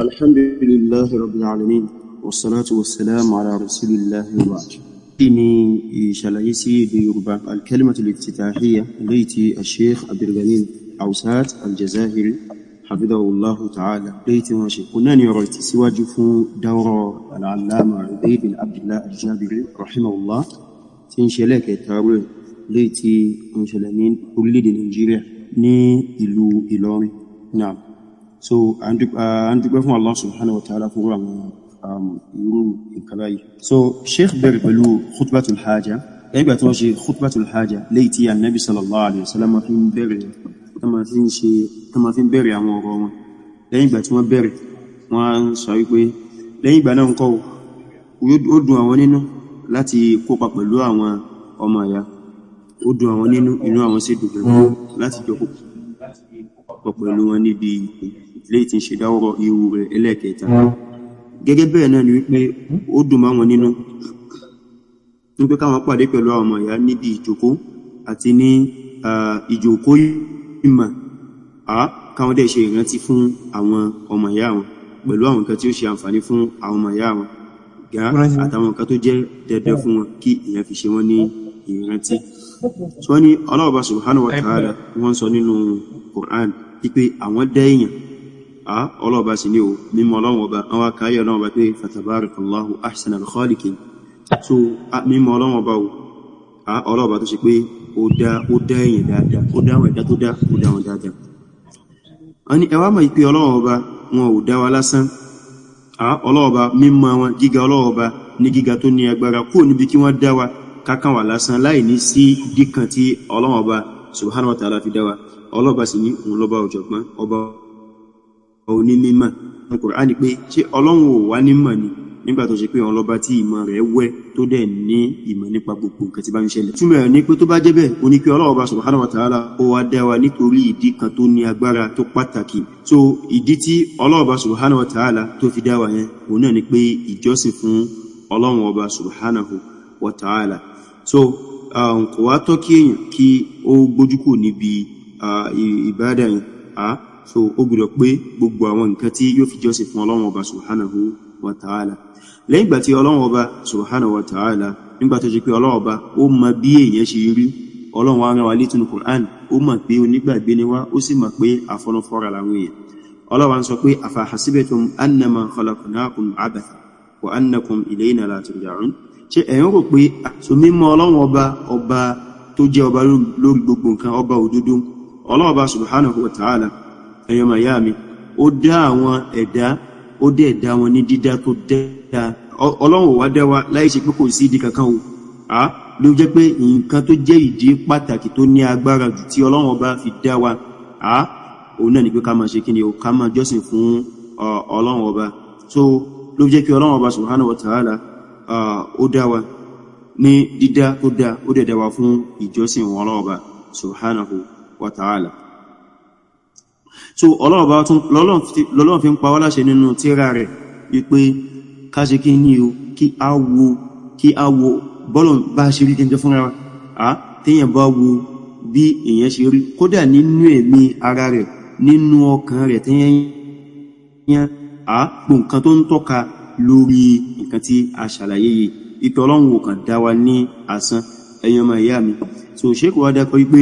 الحمد لله رب العالمين والصلاة والسلام على رسول الله وبعد. إني شلعيسي بيربع الكلمة الافتتاحية ليتي الشيخ عبد الغني عوسات الجزائري حفظه الله تعالى ليتي ماشي كنا نريد سواج دورة العلامة عبيد بن عبد الله الجابري رحمه الله تنشلك التاويل ليتي انشلمين ولد الانجيريا ني إلو إلوري. نعم. So and fún Allah subhanahu wa ta'ala fún irú ìkàbáyì. So Sheikh bẹ̀rẹ̀ pẹ̀lú khutbatul hajjá ẹgbẹ̀ tó ṣe khutbatul hajjá léyìí tí annabi sallallahu alaihi wasallam ma fi ń bẹ̀rẹ̀ àwọn ọ̀rọ̀ wọn. Lẹ́yìn ìgbà tí wọ́n bẹ̀rẹ̀ wọ́n sọ wípé lẹ́yìn ìgbà náà ńkọ́ ó dùn àwọn nínú láti kópa pẹ̀lú àwọn ọmọ ìyá, ó dùn àwọn nínú inú àwọn sì dùn láti jọ kópa pẹ̀lú wọn níbi léyìí tí ń ṣe dáwọ́rọ̀ irú rẹ̀ ẹlẹ́ẹ̀kẹta. Gẹ́gẹ́ bẹ́ẹ̀ náà ni wípé ó dùn máa wọn nínú wípé káwọn pàdé pẹ̀lú àwọn ọmọ ìyá níbi ìjòkó àti ní ìjòkó ìmọ̀ káwọn dẹ̀ ṣe ìrántí fún àwọn ọmọ ìyá wọn pẹ̀lú àwọn nǹkan tí ó ṣe àǹfààní fún àwọn ọmọ ìyá wọn àtàwọn nǹkan tó jẹ́ dandan fún wọn kí èèyàn fi ṣe wọ́n ní ìrántí. So ní Allah subhanahu wa ta'ala wọ́n sọ nínú Qur'an wípé àwọn dá èèyàn ọlọ́ọ̀bá sí ní o mímọ̀ ọlọ́wọ̀ ọba àwọn akáyẹ̀ ọlọ́wọ̀ ọba pé fatabarakallahu ahsanal khaliqin. So mímọ̀ ọlọ́wọ̀ ọba ọlọ́ọ̀bá tó ṣe pé ó dá èèyàn dáadáa, ó dá àwọn ẹ̀dá tó dá wọn dáadáa. Wọ́n ní ẹwà mọ̀ ìpé ọlọ́wọ̀ ọba wọn ò dá wa lásán, ọlọ́ọ̀bá mímọ̀ wọn gíga ọlọ́ọ̀bá ní gíga tó ní agbára kó níbi kí wọ́n dá wa kákan wà lásán láì ní sí díkan tí ọlọ́wọ̀ ọba subhanahu wa ta'ala fi dá wa. Ọlọ́ọ̀bá sì ní òun lọ́ba ọ̀jọ̀gbọ́n ọba òní mímọ̀ ní Kùránì pé ṣé Ọlọ́run ò wá nímọ̀ ni nígbà tó ṣe pé òun lọ́ba tí ìmọ̀ rẹ̀ wẹ́ tó dẹ̀ ní ìmọ̀ nípa gbogbo nǹkan tí bá ń ṣẹlẹ̀. Túmọ̀ rẹ̀ ní pé tó bá jẹ́ bẹ́ẹ̀ ó ní pé Ọlọ́run subhanahu wa ta'ala ó wá dá wa nítorí ìdí kan tó ní agbára tó pàtàkì. So ìdí tí Ọlọ́run subhanahu wa ta'ala tó fi dá wa yẹn òun náà ni pé ìjọsìn fún Ọlọ́run ọba subhanahu wa ta'ala. So kò wá tọ́ kí èèyàn kí ó gbójúkò níbi ìbádà yẹn so ó gbọ́dọ̀ pé gbogbo àwọn nǹkan tí yóò fi jọ́sìn fún Ọlọ́run ọba subhanahu wa ta'ala. Lẹ́yìn ìgbà tí Ọlọ́run ọba subhanahu wa ta'ala nígbà tó jẹ́ pé Ọlọ́run ọba ó mọ̀ bí èèyàn ṣe rí, Ọlọ́run wá rán wa létí nínú Qur'an, ó mọ̀ pé onígbàgbé ni wá, ó sì mọ̀ pé àfọnúfọ́ra làwọn èèyàn. Ọlọ́run sọ pé afa hasibatum annama khalaqnakum abatha wa annakum ilayna la turja'un. Ṣé ẹ̀yin rò pé so mímọ̀ Ọlọ́run ọba tó jẹ́ ọba lórí gbogbo nǹkan, ọba òdodo Ọlọ́run ọba subhanahu wa ta'ala ẹ̀yọ́ Miami ó dá àwọn ẹ̀dá, ó dẹ̀ dá wọn ní dídá tó dá. Ọlọ́run wá dá wa láì ṣe pé kò sí ìdí kankan o ló jẹ́ pé nǹkan tó jẹ́ ìdí pàtàkì tó ní agbára jù tí Ọlọ́run ọba fi dá wa òun náà ni pé ká máa ṣe kí ni o ká máa jọ́sìn fún Ọlọ́run ọba. So ló jẹ́ pé Ọlọ́run ọba subhanahu wa ta'ala ó dá wa ní dídá tó dá, ó dẹ̀ dá wa fún ìjọ́sìn Ọlọ́run ọba subhanahu wa ta'ala. So Ọlọ́run fi ń pa wá láṣẹ nínú tírà rẹ̀ wípé ká ṣe kí ní o kí a wo bọ́lọ̀ bá ṣe rí gẹ́gẹ́ fúnra wa tíyàn bá wo bí èyàn ṣe rí kódà nínú ẹ̀mí ara rẹ̀, nínú ọkàn rẹ̀ tíyàn pò nǹkan tó ń tọ́ka lórí nǹkan tí a ṣàlàyé yìí. Ìtọ́ Ọlọ́run ò kàn dá wa ní asán ẹ̀yin ọmọ ìyá mi. So ṣékò wá dákọ̀ wípé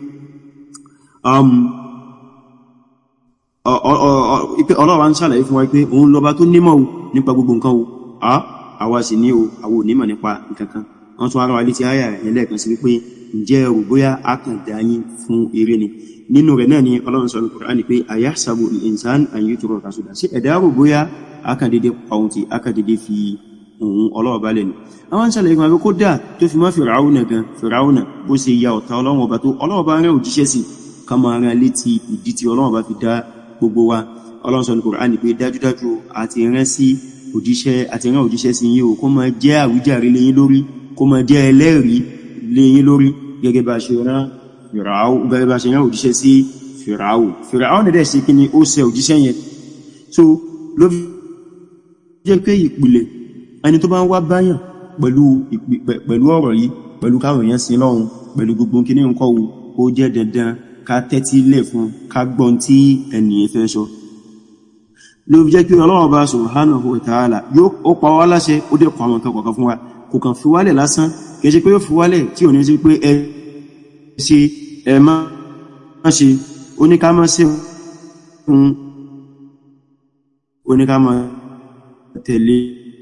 Ọlọ́run ṣàlàyé fún wa pé òun lọba tó nímọ̀ nípa gbogbo nǹkan àwa sì ní àwa ò nímọ̀ nípa nǹkan kan. Wọ́n tún ara wa létí àyà ẹlẹ́ẹ̀kan sí wípé ǹjẹ́ rò bóyá a kàn dá yín fún eré ni. Nínú rẹ̀ náà ni Ọlọ́run sọ ní Kùránì pé ayahsabu al-insan an yutraka suda. Ṣé ẹ̀dá rò bóyá a kàn dédé pàun tí a kàn dédé fi ohun Ọlọ́run bá lẹ́nu. Àwọn ṣàlàyé fún wa kó dà tó fi mọ́ Fìràúnà bó ṣe ya ọ̀tá Ọlọ́run ọba tó Ọlọ́run bá rán òjíṣẹ́ sí ká máa rán létí ìdí tí Ọlọ́run bá fi dá gbogbo wa. Ọlọ́run sọ ní Kùránì pé dájúdájú àti rán òjíṣẹ́ sí yín o kó máa jẹ́ àwíjàre lé yín lórí, kó máa jẹ́ ẹlẹ́rìí lé yín lórí gẹ́gẹ́ bá ṣe rán òjíṣẹ́ sí Fìràáù nẹ́dẹ̀ sí kí ni ó ṣe òjíṣẹ́ yẹn. So ló fi jẹ́ pé ìpìlẹ̀ ẹni tó bá ń wá báyàn pẹ̀lú ọ̀rọ̀ yìí, pẹ̀lú káwọn èèyàn sin Ọlọ́run, pẹ̀lú gbogbo kí ní nǹkan ó jẹ́ dandan ká tẹ́tí lẹ̀ fún ká gbọ́n tí ẹnìyàn fẹ́ sọ. ló fi jẹ́ pé Ọlọ́run Ọba subhanahu wa ta'ala ó pa wá láṣẹ ó dẹ̀ pa àwọn nǹkan kọ̀ọ̀kan fún wa kò kàn fi wálẹ̀ lásán kìí ṣe pé ó fi wálẹ̀ tí ò ní sí pé ẹ ṣe ẹ má ṣe oníkámọ́ sí oníkámọ́ tẹ̀lé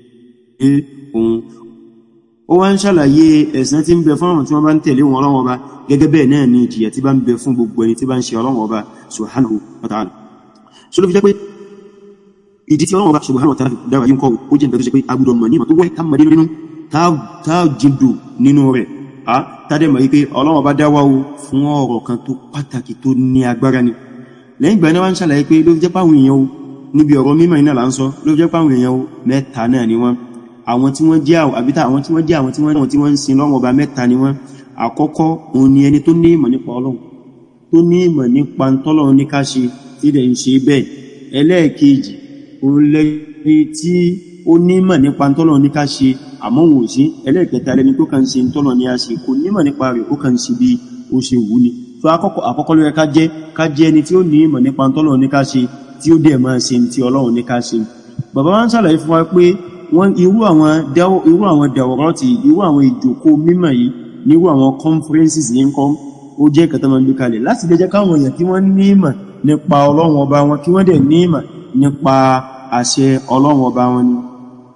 ohun ó wá ń ṣàlàyé ẹ̀san tí ń bẹ fún àwọn tí wọ́n bá ń tẹ̀lé wọn Ọlọ́run Ọba gẹ́gẹ́ bẹ́ẹ̀ náà ni ìjìyà tí bá ń bẹ fún gbogbo ẹni tí bá ń ṣe Ọlọ́run Ọba subhanahu wa ta'ala so ló fi jẹ́ pé ìdí tí Ọlọ́run Ọba subhanahu wa ta'ala dára yín kọ́ ó jẹ́ nǹkan tó ṣe pé agbọ́dọ̀ mọ̀ ní ìmọ̀ tó wẹ́ ká mọ̀ nínú tá jìndò nínú rẹ̀ tádẹ̀ mọ̀ wípé Ọlọ́run Ọba dá wa o fún ọ̀rọ̀ kan tó pàtàkì tó ní agbára ni lẹ́yìn ìgbà náà wá ń ṣàlàyé pé ló fi jẹ́ páwọn èèyàn o níbi ọ̀rọ̀ mímọ̀ iná là ń sọ ló fi jẹ́ páwọn èèyàn o mẹ́ta náà ni wọ́n àwọn tí wọ́n jẹ́ àbítà àwọn tí wọ́n jẹ́ àwọn tí wọ́n ń sin Ọlọ́run Ọba mẹ́ta ni wọ́n àkọ́kọ́ òun ni ẹni tó ní ìmọ̀ nípa Ọlọ́run tó ní ìmọ̀ nípa t'Ọlọ́run ní ká ṣe tí dẹ̀ ń ṣe bẹ́ẹ̀ ẹlẹ́ẹ̀kejì òun lẹ́ni tí ó ní ìmọ̀ nípa t'Ọlọ́run ní ká ṣe àmọ́ òun ò sí ẹlẹ́ẹ̀kẹta lẹ́ni tó kàn ṣe t'Ọlọ́run ní a ṣe kò nímọ̀ nípa rẹ̀ ó kàn ṣe bí ó ṣe wù ní so àkọ́kọ́ ló yẹ ká jẹ́ ẹni tí ó ní ìmọ̀ nípa t'Ọlọ́run ní ká ṣe tí ó dẹ̀ máa ṣe tí Ọlọ́run ní ká ṣe bàbá wa ń ṣàlàyé fún wa pé wọ́n irú àwọn dàwọ̀rọ̀tì irú àwọn ìjòkó mímọ̀ yìí nírú àwọn conferences yìí ń kọ́ ó jẹ́ kẹta máa ń gbé kalẹ̀ láti lè jẹ́ káwọn èèyàn kí wọ́n ní ìmọ̀ nípa Ọlọ́run Ọba wọn kí wọ́n dẹ̀ ní ìmọ̀ nípa àṣẹ Ọlọ́run Ọba wọn ni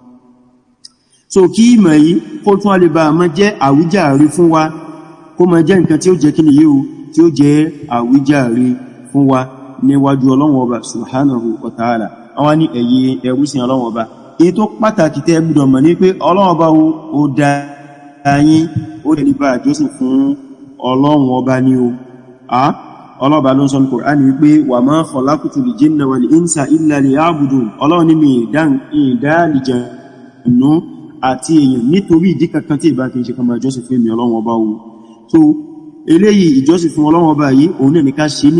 so kí ìmọ̀ yìí kó tún a lè bá máa jẹ́ àwíjàre fún wa kó máa jẹ́ nǹkan tí ó jẹ́ kíni yìí tí ó jẹ́ àwíjàre fún wa níwájú Ọlọ́run Ọba subhanahu wa ta'ala àwọn ní ẹ̀yin ẹrúsìn Ọlọ́run Ọba èyí tó pàtàkì tẹ́ gbọ́dọ̀ mọ̀ ní pé Ọlọ́run Ọba ó dá yín ó lè bá àjọsìn fún Ọlọ́run Ọba ní o Ọlọ́run Ọba ló ń sọ ní Kùránì wípé wa ma khalaqtul jinna wal insa illa liya'budun Ọlọ́run ní mi ìdá àlìjànnú àti èèyàn nítorí ìdí kankan tí ìbá kìí ṣe kan máa jọ́sìn fún èmi Ọlọ́run Ọba o so eléyìí ìjọ́sìn fún Ọlọ́run Ọba yìí òun náà ni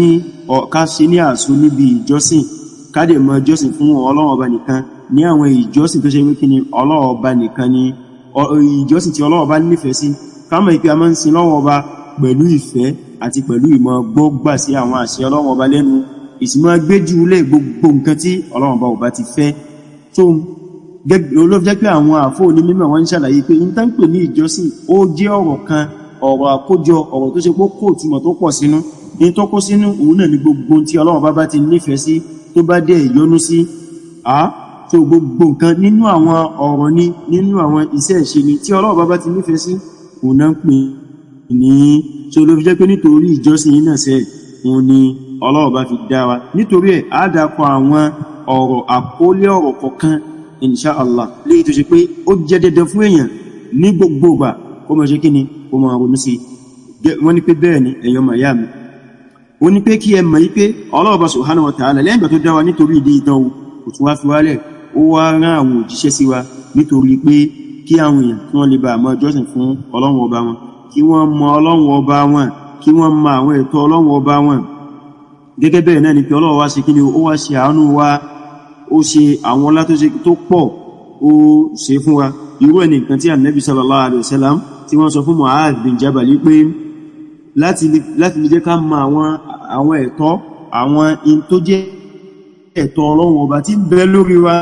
ká ṣe ní àṣọ níbi ìjọ́sìn ká dẹ̀ máa jọ́sìn fún Ọlọ́run Ọba nìkan ní àwọn ìjọ́sìn tó ṣe wípé ní Ọlọ́run Ọba nìkan ni ìjọ́sìn tí Ọlọ́run Ọba nífẹ̀ẹ́ sí ká mọ̀ ìpé a máa ń sin Ọlọ́run Ọba pẹ̀lú ìfẹ́ àti pẹ̀lú ìmọ̀ gbọ́gbà sí àwọn àṣẹ Ọlọ́run Ọba lẹ́nu ìsìnmọ́ gbéjúlẹ̀ gbogbo nǹkan tí Ọlọ́run Ọba ò bá ti fẹ́ tó ló jẹ́ pé àwọn àfó ní mímọ̀ wọ́n ń ṣàlàyé pé in tán pè ní ìjọ́sìn ó jẹ́ ọ̀rọ̀ kan ọ̀rọ̀ àkójọ ọ̀rọ̀ tó ṣe pé kó túmọ̀ tó pọ̀ sínú in tó kó sínú òun náà ní gbogbo tí Ọlọ́run bá ti nífẹ̀ẹ́ sí tó bá dẹ̀ yọ́nú sí so gbogbo nǹkan nínú àwọn ọ̀rọ̀ ní nínú àwọn iṣẹ́ ìṣe ni tí Ọlọ́run bá ti nífẹ̀ẹ́ sí òun náà pè ní so ló fi jẹ́ pé nítorí ìjọ́sìn yìí náà sẹ́ òun ni Ọlọ́run bá fi dá wa nítorí ẹ̀ á dákọ̀ àwọn ọ̀rọ̀ àkólé ọ̀rọ̀ kọ̀ọ̀kan insha Allah léyìí tó ṣe pé ó jẹ́ dandan fún èèyàn ní gbogbo ìgbà kó máa ṣe kíni kó máa ronú sí wọ́n ní pé bẹ́ẹ̀ ni ẹ̀yọ́ màyá mi ó ní pé kí ẹ mọ̀ yí pé Ọlọ́run subhanahu wa ta'ala lẹ́yìn ìgbà tó dá wa nítorí ìdí ìdán kò tún wá fi wálẹ̀ ó wá rán àwọn òjíṣẹ́ sí wa nítorí pé kí àwọn èèyàn kí wọ́n lè bá máa jọ́sìn fún Ọlọ́run Ọba wọn kí wọ́n mọ Ọlọ́run Ọba wọn kí wọ́n mọ àwọn ẹ̀tọ́ Ọlọ́run Ọba wọn gẹ́gẹ́ bẹ́ẹ̀ náà ni pé Ọlọ́run wá ṣe kíni ó wá ṣe àánú wa ó ṣe àwọn ọlá tó pọ̀ ó ṣe fún wa irú ẹni nǹkan tí Ànábì sallallahu alaihi wasallam tí wọ́n sọ fún Mu'adh bin Jabal pé láti lè jẹ́ ká mọ àwọn ẹ̀tọ́ àwọn in tó jẹ́ ẹ̀tọ́ Ọlọ́run Ọba tí ń bẹ lórí wa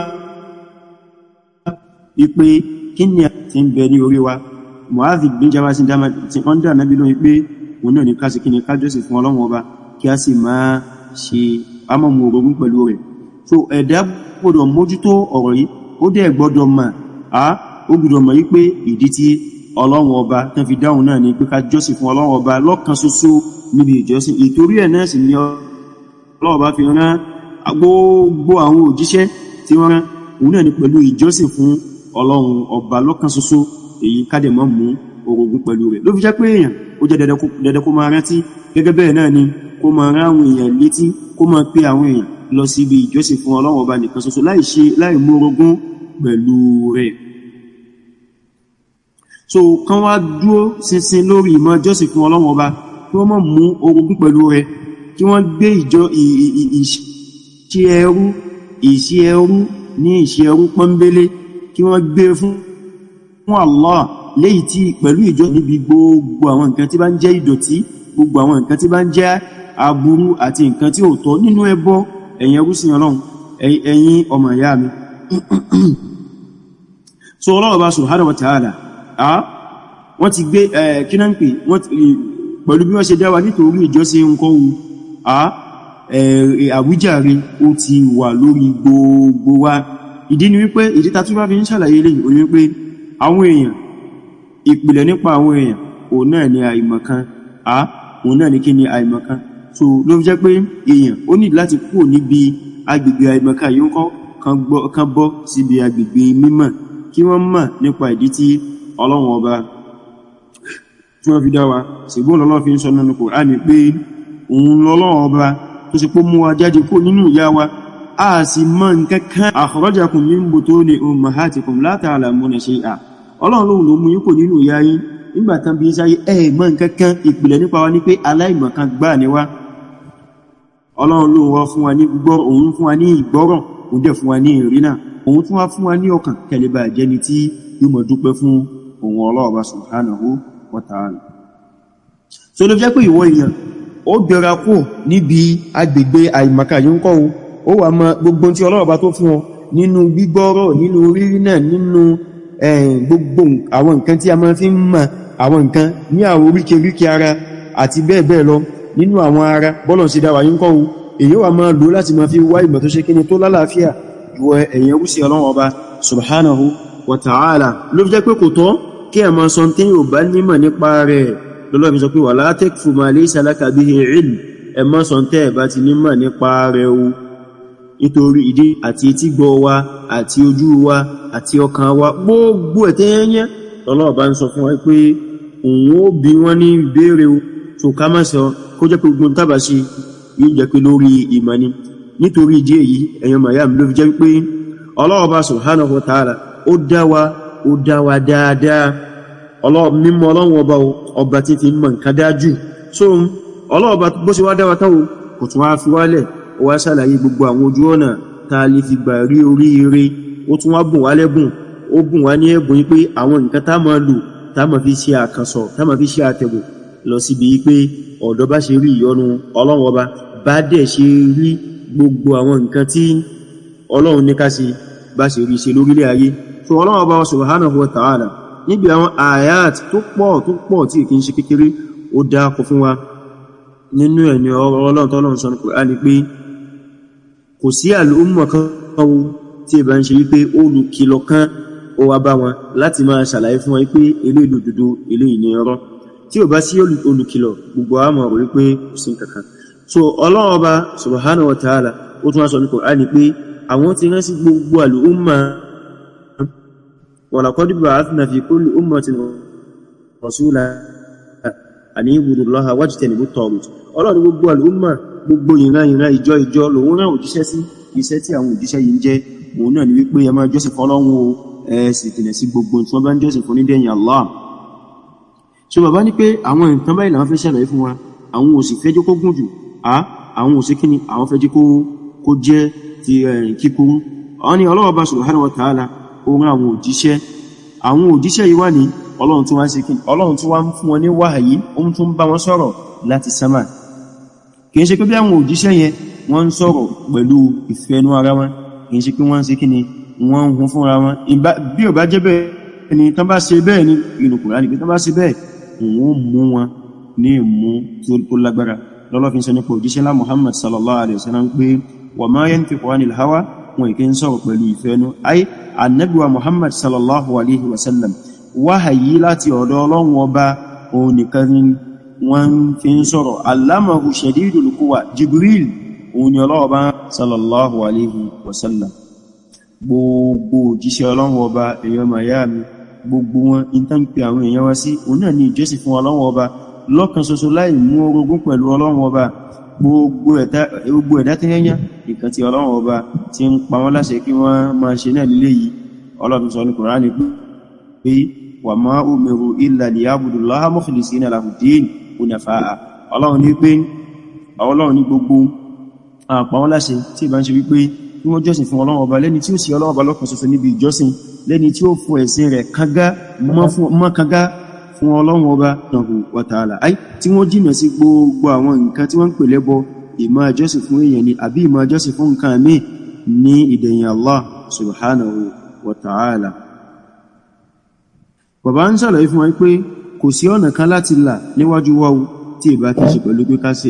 ipé kí ni àti ń bẹ ní orí wa Mu'adh bin Jabal tí wọ́n dá Ànábì lóhùn pé òun náà ní ká sí kí ni ká jọ́sìn fún Ọlọ́run Ọba kí a sì máa ṣe amọ́mù orogún pẹ̀lú rẹ̀ so ẹ̀dá gbọ́dọ̀ mójútó ọ̀rọ̀ yìí ó dẹ̀ gbọ́dọ̀ mọ̀ ó gbọ́dọ̀ mọ̀ wípé ìdí tí Ọlọ́run Ọba tán fi dáhùn náà ni pé ká jọ́sìn fún Ọlọ́run Ọba lọ́kan ṣoṣo níbi ìjọsìn ìtorí ẹ̀ náà sì ni Ọlọ́run Ọba fi rán gbogbo àwọn òjíṣẹ́ tí wọ́n rán òun náà ni pẹ̀lú ìjọsìn fún Ọlọ́run Ọba lọ́kan ṣoṣo èyí ká dẹ̀ má mú orogún pẹ̀lú rẹ̀ ló fi jẹ́ pé èèyàn ó jẹ́ dandan kó máa rántí gẹ́gẹ́ bẹ́ẹ̀ náà ni kó máa rán àwọn èèyàn létí kó máa pé àwọn èèyàn lọ sí ibi ìjọsìn fún Ọlọ́run Ọba nìkan ṣoṣo láì mú orogún pẹ̀lú rẹ̀ so kan wá dúró ṣinṣin lórí ìmọ̀ ìjọsìn fún Ọlọ́run Ọba kí wọ́n má mú orogún pẹ̀lú rẹ̀ kí wọ́n gbé ìṣe ẹrú ní ìṣe ẹrú pọ́nbélé kí wọ́n gbé fún Allah léyìí tí pẹ̀lú ìjọ níbi gbogbo àwọn nǹkan tí bá ń jẹ́ ìdọ̀tí gbogbo àwọn nǹkan tí bá ń jẹ́ aburú àti nǹkan tí ò tọ́ nínú ẹbọ ẹ̀yin ẹrúsìn Ọlọ́run ẹ̀yin ọmọ ìyá mi so Ọlọ́run Ọba subhanahu wa ta'ala wọ́n ti gbé kí náà ń pè pẹ̀lú bí wọ́n ṣe dá wa nítorí ìjọsìn nǹkan ohun àwíjàre ó ti wà lórí gbogbo wa ìdí ni wípé ìdí ta tún bá fi ń ṣàlàyé lè ó ní wípé àwọn èèyàn ìpìlẹ̀ nípa àwọn èèyàn òun náà ni àìmọ̀kan òun náà ni kí ni àìmọ̀kan so ló fi jẹ́ pé èèyàn ó ní láti kúrò níbi agbègbè àìmọ̀kan yìí kan bọ́ síbi agbègbè mímọ̀ kí wọ́n mọ̀ nípa ìdí tí Ọlọ́run Ọba tí wọ́n fi dá wa ṣùgbọ́n Ọlọ́run fi ń sọ nínú Kùránì pé òun Ọlọ́run Ọba tó ṣe pé mú wa jáde kó nínú ìyá wa a sì mọ̀ nǹkankan akhrajakum min butuni ummahatikum la ta'lamuna shay'a Ọlọ́run ló mú yín kó nínú ìyá yín nígbà tán bí sáyé mọ̀ nǹkankan ìpìlẹ̀ nípa wa ní pé aláìmọ̀kan gbà ní wa Ọlọ́run ló wá fún wa ní gbọ́ òun fún wa ní ìgbọ́ràn òun dẹ̀ fún wa ní ìrìnà òun tún wá fún wa ní ọkàn kẹlẹ̀bà jẹni tí yóò mọ̀ dúpẹ́ fún òun Ọlọ́run Ọba subhanahu wa ta'ala so ló jẹ́ pé ìwọ èèyàn ó gbéra kúrò níbi agbègbè àìmọ̀kan yìí ń kọ́ ó wà mọ̀ gbogbo tí Ọlọ́run Ọba tó fún ọ nínú gbígbọ́rọ̀ nínú rírìnà nínú gbogbo àwọn nǹkan tí a máa fi ń mọ̀ àwọn nǹkan ní àwọn oríkèríkè ara àti bẹ́ẹ̀ bẹ́ẹ̀ lọ nínú àwọn ara bọ́lọ̀ sí dáwà yín kọ́wọ́ èyí wà máa lò láti máa fi wá ìmọ̀ tó ṣe kíni tó lálàáfíà ìwọ ẹ̀yẹn rúsí Ọlọ́run Ọba subhanahu wa ta'ala ló fi jẹ́ pé kò tọ́ kí ẹ máa sọ tí yóò bá nímọ̀ nípa rẹ̀ lọ́lọ́ fi sọ pé wala takfu ma laysa laka bihi ilm ẹ má sọ tẹ́ bá ti nímọ̀ nípa rẹ̀ o nítorí ìdí àti etí gbọ́ wa àti ojú wa àti ọkàn wa gbogbo ẹ̀tẹ́yẹnyẹ́ lọ́lọ́ bá ń sọ fún wa pé òun ó bi wọ́n ní ìbéèrè o so ká má sọ kó jẹ́ pé gbogbo tàbà sí yóò jẹ́ pé lórí ìmọ̀ ni nítorí ìdí èyí ẹ̀yàn mayam ló fi jẹ́ pé Ọlọ́run Ọba subhanahu wa ta'ala ó dá wa dáadáa mímọ̀ Ọlọ́run ọba tí fi mọ̀ nǹkan dájú so Ọlọ́run Ọba bó ṣe wá dá wa táwọn kò tún wá fi wálẹ̀ ó wá ṣàlàyé gbogbo àwọn ojú ọ̀nà ta lè fi gbà rí oríire ó tún wá bùn wá lẹ́bùn ó bùn wá ní ẹ̀bùn pé àwọn nǹkan tá máa lò tá máa fi ṣe àkànsọ̀ tá máa fi ṣe àtẹ̀gùn lọ síbi pé ọ̀dọ̀ bá ṣe rí ìyọ́nú Ọlọ́run Ọba bá dẹ̀ ṣe rí gbogbo àwọn nǹkan tí Ọlọ́run ní ká ṣe bá ṣe rí ṣe lórílẹ̀ ayé so Ọlọ́run Ọba subhanahu wa ta'ala níbi àwọn ayat tó pọ̀ tí kìí ṣe kékeré ó dákọ fún wa nínú ẹni Ọlọ́run tọ́lọ́run sọ ní Kùránì pé kò sí àlùmọ̀ kan tí ìbá ń ṣe wípé olùkìlọ̀ kan ó wá bá wọn láti máa ṣàlàyé fún wọn pé eléyìí lòdodo eléyìí ni irọ́ tí ò bá sí olùkìlọ̀ gbogbo àmọ̀ rò wípé kò sí kankan so Ọlọ́run Ọba subhanahu wa ta'ala ó tún wá sọ ní Kùránì pé àwọn ti rán sí gbogbo àlùmọ̀ wa laqad ba'athna fi kulli ummatin rasulan an i'budu Allaha wajtanibut taghut Ọlọ́run gbogbo àlùmọ̀ gbogbo ìran ìjọ lòun rán òjíṣẹ́ sí iṣẹ́ tí àwọn òjíṣẹ́ yìí ń jẹ́ òun náà ni wípé ẹ máa jọ́sìn fọ́lọ́run o sì tẹ̀lẹ̀ sí gbogbo tí wọ́n bá ń jọ́sìn fún nídẹ̀yìn Allah so bàbá ní pé àwọn nǹkan báyìí làwọn fẹ́ ṣàlàyé fún wa àwọn ò sì fẹ́ jẹ́ kó gùn jù àwọn ò sí kíni àwọn fẹ́ jẹ́ kó jẹ́ ti kíkúrú àwọn ni Ọlọ́run Ọba subhanahu wa ta'ala ó rán àwọn òjíṣẹ́ yìí wá ní Ọlọ́run tún wá ń ṣe kíni Ọlọ́run tún wá ń fún wọn ní wáhàyí ó ń tún bá wọn sọ̀rọ̀ láti sámà kìí ṣe pé bí àwọn òjíṣẹ́ yẹn wọ́n ń sọ̀rọ̀ pẹ̀lú ìfẹ́nú ara wọn kìí ṣe pé wọ́n ń ṣe kíni wọ́n ń hun fúnra wọn bí ò bá jẹ́ bẹ́ẹ̀ ni tán bá ṣe bẹ́ẹ̀ ní inú Kùránì pé tán bá ṣe bẹ́ẹ̀ wọ́n mú wọn ní ìmú tó lágbára lọ́lọ́fin sọ nípa òjíṣẹ́ lá Muhammad sallallahu alaihi wasallam pé wa ma yantiqu anil hawa wọn ìkẹ́ ń sọ̀rọ̀ pẹ̀lú ìfẹ́nú ay annabi wa Muhammad sallallahu alaihi wasallam wáhàyí láti ọ̀dọ̀ Ọlọ́run Ọba òun nìkan ni wọ́n fi ń sọ̀rọ̀ allamahu shadidul quwa Jibril òun ni Ọlọ́run Ọba sallallahu alaihi wasallam gbogbo òjíṣẹ́ Ọlọ́run Ọba èèyàn miami gbogbo wọn ìtàn pé àwọn èèyàn wá sí òun náà ní ìjọsìn fún Ọlọ́run Ọba lọ́kan ṣoṣo láì mú orogún pẹ̀lú Ọlọ́run Ọba gbogbo ẹ̀dá tẹ́yẹnyà ìkan tí Ọlọ́run Ọba ti ń pa wọ́n láṣẹ kí wọ́n máa ṣe náà lílé yìí Ọlọ́run sọ ní Kùránì pé wa ma umiru illa liya'budullaha mukhlisina lahu-d-din hunafa'a Ọlọ́run ní pé Ọlọ́run ní gbogbo àpá wọn láṣẹ tí ìbá ń ṣe wípé kí wọ́n jọ́sìn fún Ọlọ́run Ọba lẹ́ni tí ó sì Ọlọ́run Ọba lọ́kan ṣoṣo níbi ìjọsìn lẹ́ni tí ó fún ẹ̀sìn rẹ̀ mọ́ kágá fún Ọlọ́run Ọba wa ta'ala ay tí wọ́n jìnà sí gbogbo àwọn nǹkan tí wọ́n ń pè lẹ́bọ ìmọ̀ ìjọsìn fún èèyàn ni àbí ìmọ̀ ìjọsìn fún nǹkan míì ní ìdẹ̀yìn Allah subhanahu wa ta'ala. Bàbá ń ṣàlàyé fún wa pé kò sí ọ̀nà kan láti là níwájú wa tí ìbá kìí ṣe pẹ̀lú pé ká ṣe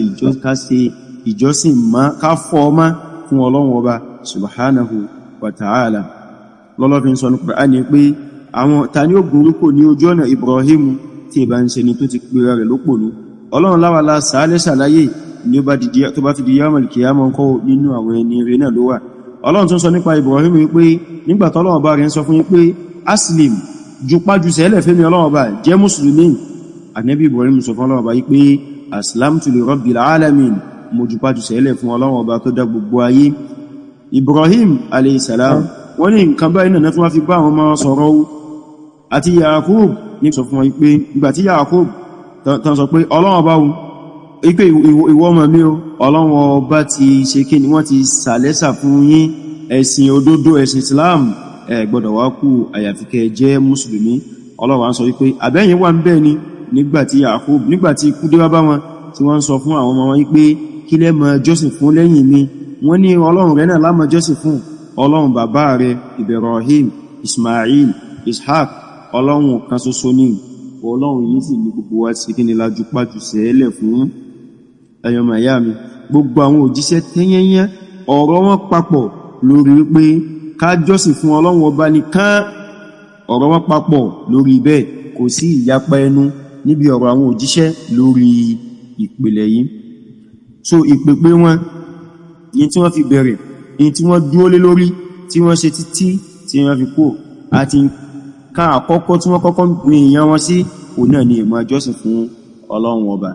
ìjọsìn ká fọ́ má fún Ọlọ́run Ọba subhanahu wa ta'ala. Lọ́lọ́fin sọ ní Kùránì pé àwọn ta ni ó gúrúkò ní ojú ọ̀nà Ibrahim tí ìbá ń ṣe ni tó ti pèrè rẹ̀ lópònú. Ọlọ́run láwàlá sàálẹ́ sàláyé ní tó bá fi di yamal kiyama kọ́ nínú àwọn ẹni rẹ̀ náà ló wà. Ọlọ́run tún sọ nípa Ibrahim wípé nígbàtí Ọlọ́run bá rẹ̀ ń sọ fún yín pé aslim ju pájú sẹ́lẹ̀ fẹ́mi Ọlọ́run bá jẹ́ mùsùlùmí. Ànábì Ibrahim sọ fún Ọlọ́run bá wípé aslamtu li rabbil alamin, mo ju pájú sẹ́lẹ̀ fún Ọlọ́run bá tó dá gbogbo ayé. Ibrahim alayhi salam wọ́n ní nǹkan báyìí náà tún wá fi bá àwọn ọmọ sọ̀rọ̀ àti Yakub ní sọ fún wọn pé ìgbà tí Yakub tán sọ pé Ọlọ́run bá ipé ìwọ ọmọ mi o, Ọlọ́run ọba ti ṣe kí ni wọ́n ti sàlẹ́sà fún yín ẹ̀sìn òdodo ẹ̀sìn Islam ẹ gbọ́dọ̀ wá kú àyàfi kẹ́ jẹ́ mùsùlùmí. Ọlọ́run wá sọ wípé àbẹ́yìn wà ń bẹ́ẹ̀ ni nígbàtí ikú dé bá wọn tí wọ́n sọ fún àwọn ọmọ wọn wípé kí lẹ máa jọ́sìn fún lẹ́yìn mi, wọ́n ní Ọlọ́run rẹ̀ náà la máa jọ́sìn fún, Ọlọ́run bàbá rẹ̀ Ibrahim, Ismail, Ishaq, Ọlọ́run kan ṣoṣo ni, Ọlọ́run yìí sì ní gbogbo wa sí kí ni lájú pájú sẹ́ẹ̀lẹ̀ fún ẹyọ Miami. Gbogbo àwọn òjíṣẹ́ tẹ́yẹnyẹ́ ọ̀rọ̀ wọn papọ̀ lórí wípé ká jọ́sìn fún Ọlọ́run ọba nìkan, ọ̀rọ̀ wọn papọ̀ lórí bẹ́ẹ̀, kò sí ìyapa ẹnu níbi ọ̀rọ̀ àwọn òjíṣẹ́ lórí ìpìlẹ̀ yìí. So ìpèpè wọn yìí tí wọ́n fi bẹ̀rẹ̀, yìí tí wọ́n dúró lé lórí, tí wọ́n ṣe títí tí wọ́n fi kó, àti ká àkọ́kọ́ tí wọ́n kọ́kọ́ ní ìyàn wọn sí òun náà ni ìmọ̀ jọ́sìn fún Ọlọ́run ọba.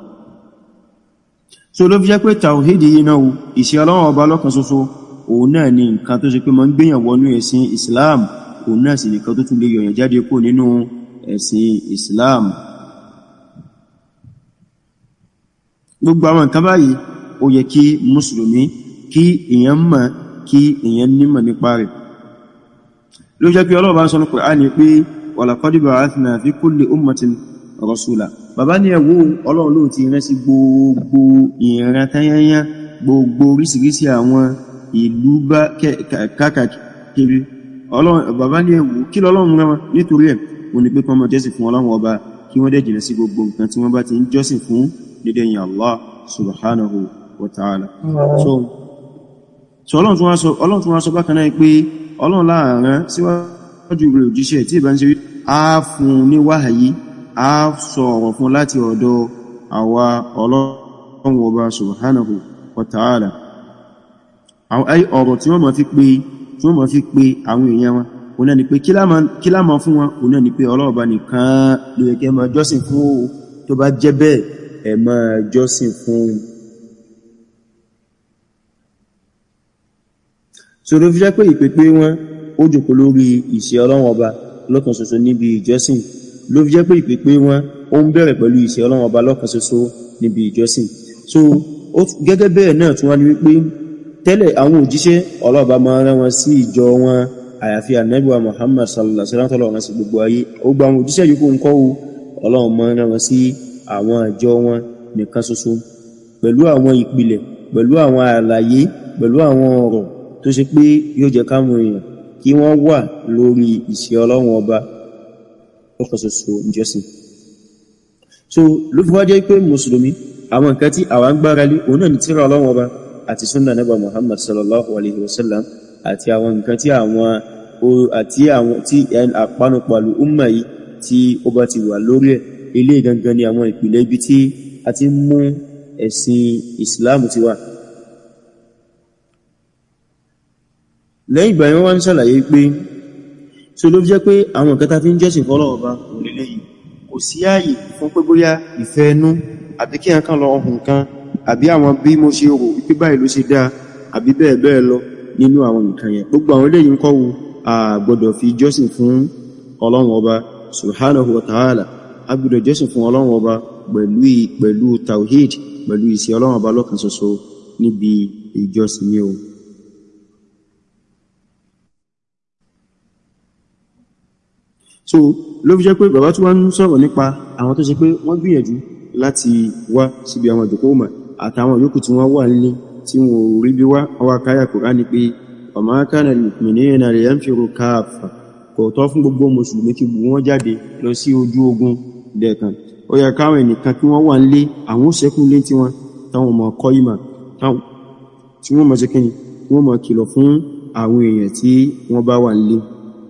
So ló fi jẹ́ pé tàwhídì yìí náà ìṣe Ọlọ́run ọba lọ́kan ṣoṣo òun náà ni nǹkan tó ṣe pé mọ́ ń gbéyàn wọnú ẹ̀sìn Islam, òun náà sì nìkan tó tún lè yọ̀yàn jáde kó nínú ẹ̀sìn Islam. Gbogbo àwọn nǹkan báyìí ó yẹ kí mùsùlùmí kí èèyàn mọ̀, kí èèyàn nímọ̀ nípa rẹ̀. Ló jẹ́ pé Ọlọ́run bá ń sọ ní Kùránì pé walaqad ba'athna fi kulli ummatin rasula. Bàbá ní ẹwọ́ Ọlọ́run ló ti rán sí gbogbo ìran tayanya, gbogbo oríṣiríṣi àwọn ìlú bá káàkiri. Bàbá ní ẹwọ́ kí l'Ọlọ́run rán wọn nítorí ẹ̀ wọ́n ní pé kí wọ́n máa jọ́sìn fún Ọlọ́run ọba, kí wọ́n dẹ̀ jìnà sí gbogbo nǹkan tí wọ́n bá ti ń jọ́sìn fún dídẹ̀yìn Allah subhanahu wa ta'ala. So Ọlọ́run tún wá sọ bákan náà pé Ọlọ́run láàrán síwájú rẹ̀ òjíṣẹ́ tí ìbá ń ṣe rí á fún ní wáhàyí, á sọ ọ̀rọ̀ fún láti ọ̀dọ̀ àwa Ọlọ́run ọba subhanahu wa ta'ala. Ọ̀rọ̀ tí wọ́n máa fi pé àwọn èèyàn wọn òun náà ni pé kí lá máa fún wọn, òun náà ni pé Ọlọ́run ọba nìkan ló yẹ kẹ́ máa jọ́sìn fún o, tó bá jẹ́ bẹ́ẹ̀ ẹ máa jọ́sìn fún. So ló fi jẹ́ pé ìpèpè wọn ó jòkó lórí ìṣe Ọlọ́run ọba lọ́kan ṣoṣo níbi ìjọsìn. Ló fi jẹ́ pé ìpèpè wọn ó ń bẹ̀rẹ̀ pẹ̀lú ìṣe Ọlọ́run ọba lọ́kan ṣoṣo níbi ìjọsìn. So gẹ́gẹ́ bẹ́ẹ̀ náà tún wá ní wípé tẹ́lẹ̀ àwọn òjíṣẹ́ Ọlọ́run ọba máa rán wọn sí ìjọ wọn àyàfi Ànábì wa Muhammad sallallahu alaihi wasallam tọ́lọ́run sí gbogbo ayé. Ó gba àwọn òjíṣẹ́ yòókù ń kọ́ Ọlọ́run máa rán wọn sí àwọn ìjọ wọn nìkan ṣoṣo, pẹ̀lú àwọn ìpìlẹ̀, pẹ̀lú àwọn àlàyé, pẹ̀lú àwọn ọ̀rọ̀ tó ṣe pé yóò jẹ́ káwọn èèyàn kí wọ́n wà lórí ìṣe Ọlọ́run ọba lọ́kan ṣoṣo ìjọsìn. So ló fi wá jẹ́ pé mùsùlùmí àwọn nǹkan tí àwa ń gbára lé òun náà ni tírà Ọlọ́run ọba àti súnnà Nábì Muhammad sallallahu alaihi wasallam, àti àwọn nǹkan tí àwọn tí àpánupàlù umma yìí tí ó bá ti wà lórí ẹ̀. Ilé gangan ni àwọn ìpìlẹ̀ ibi tí a ti mú ẹ̀sìn Islam ti wà. Lẹ́yìn ìgbà yẹn wọ́n ń ṣàlàyé pé so ló jẹ́ pé àwọn nǹkan tá fi ń jọ́sìn fọ́lọ́run ọba òlélẹ́ yìí kò sí ààyè fún pé bóyá ìfẹ́ ẹnu àbí kí ẹ̀kan lọ ọhùn kan àbí àwọn bí mo ṣe rò wípé báyìí ló ṣe dáa àbí bẹ́ẹ̀ bẹ́ẹ̀ lọ nínú àwọn nǹkan yẹn. Gbogbo àwọn eléyìí ń kọ́ wo a gbọ́dọ̀ fi jọ́sìn fún Ọlọ́run ọba subhanahu wa ta'ala. A gbọ́dọ̀ jọ́sìn fún Ọlọ́run ọba pẹ̀lú tawhid, pẹ̀lú ìsìn Ọlọ́run ọba lọ́kan ṣoṣo níbi ìjọsìn ní o. So ló fi jẹ́ pé bàbá tó wá ń sọ̀rọ̀ nípa àwọn tó ṣe pé wọ́n gbìyànjú láti wá síbi àwọn ìjòkó mọ̀ àtàwọn yòókù tí wọ́n wà nílé tí wọ́n rí bí wá ọwá káyà Kùránì pé wa ma kana lil-mu'minina liyanfiru kaffa kò tọ́ fún gbogbo mùsùlùmí kí wọ́n jáde lọ sí ojú ogun dẹ̀kan ó yẹ káwọn ẹnìkan kí wọ́n wà nílé àwọn òṣèkún lé tí wọ́n táwọn ọmọ kọ́ ìmọ̀ tí wọ́n mọ̀ sí kíni wọ́n mọ̀ kìlọ̀ fún àwọn èèyàn tí wọ́n bá wà nílé.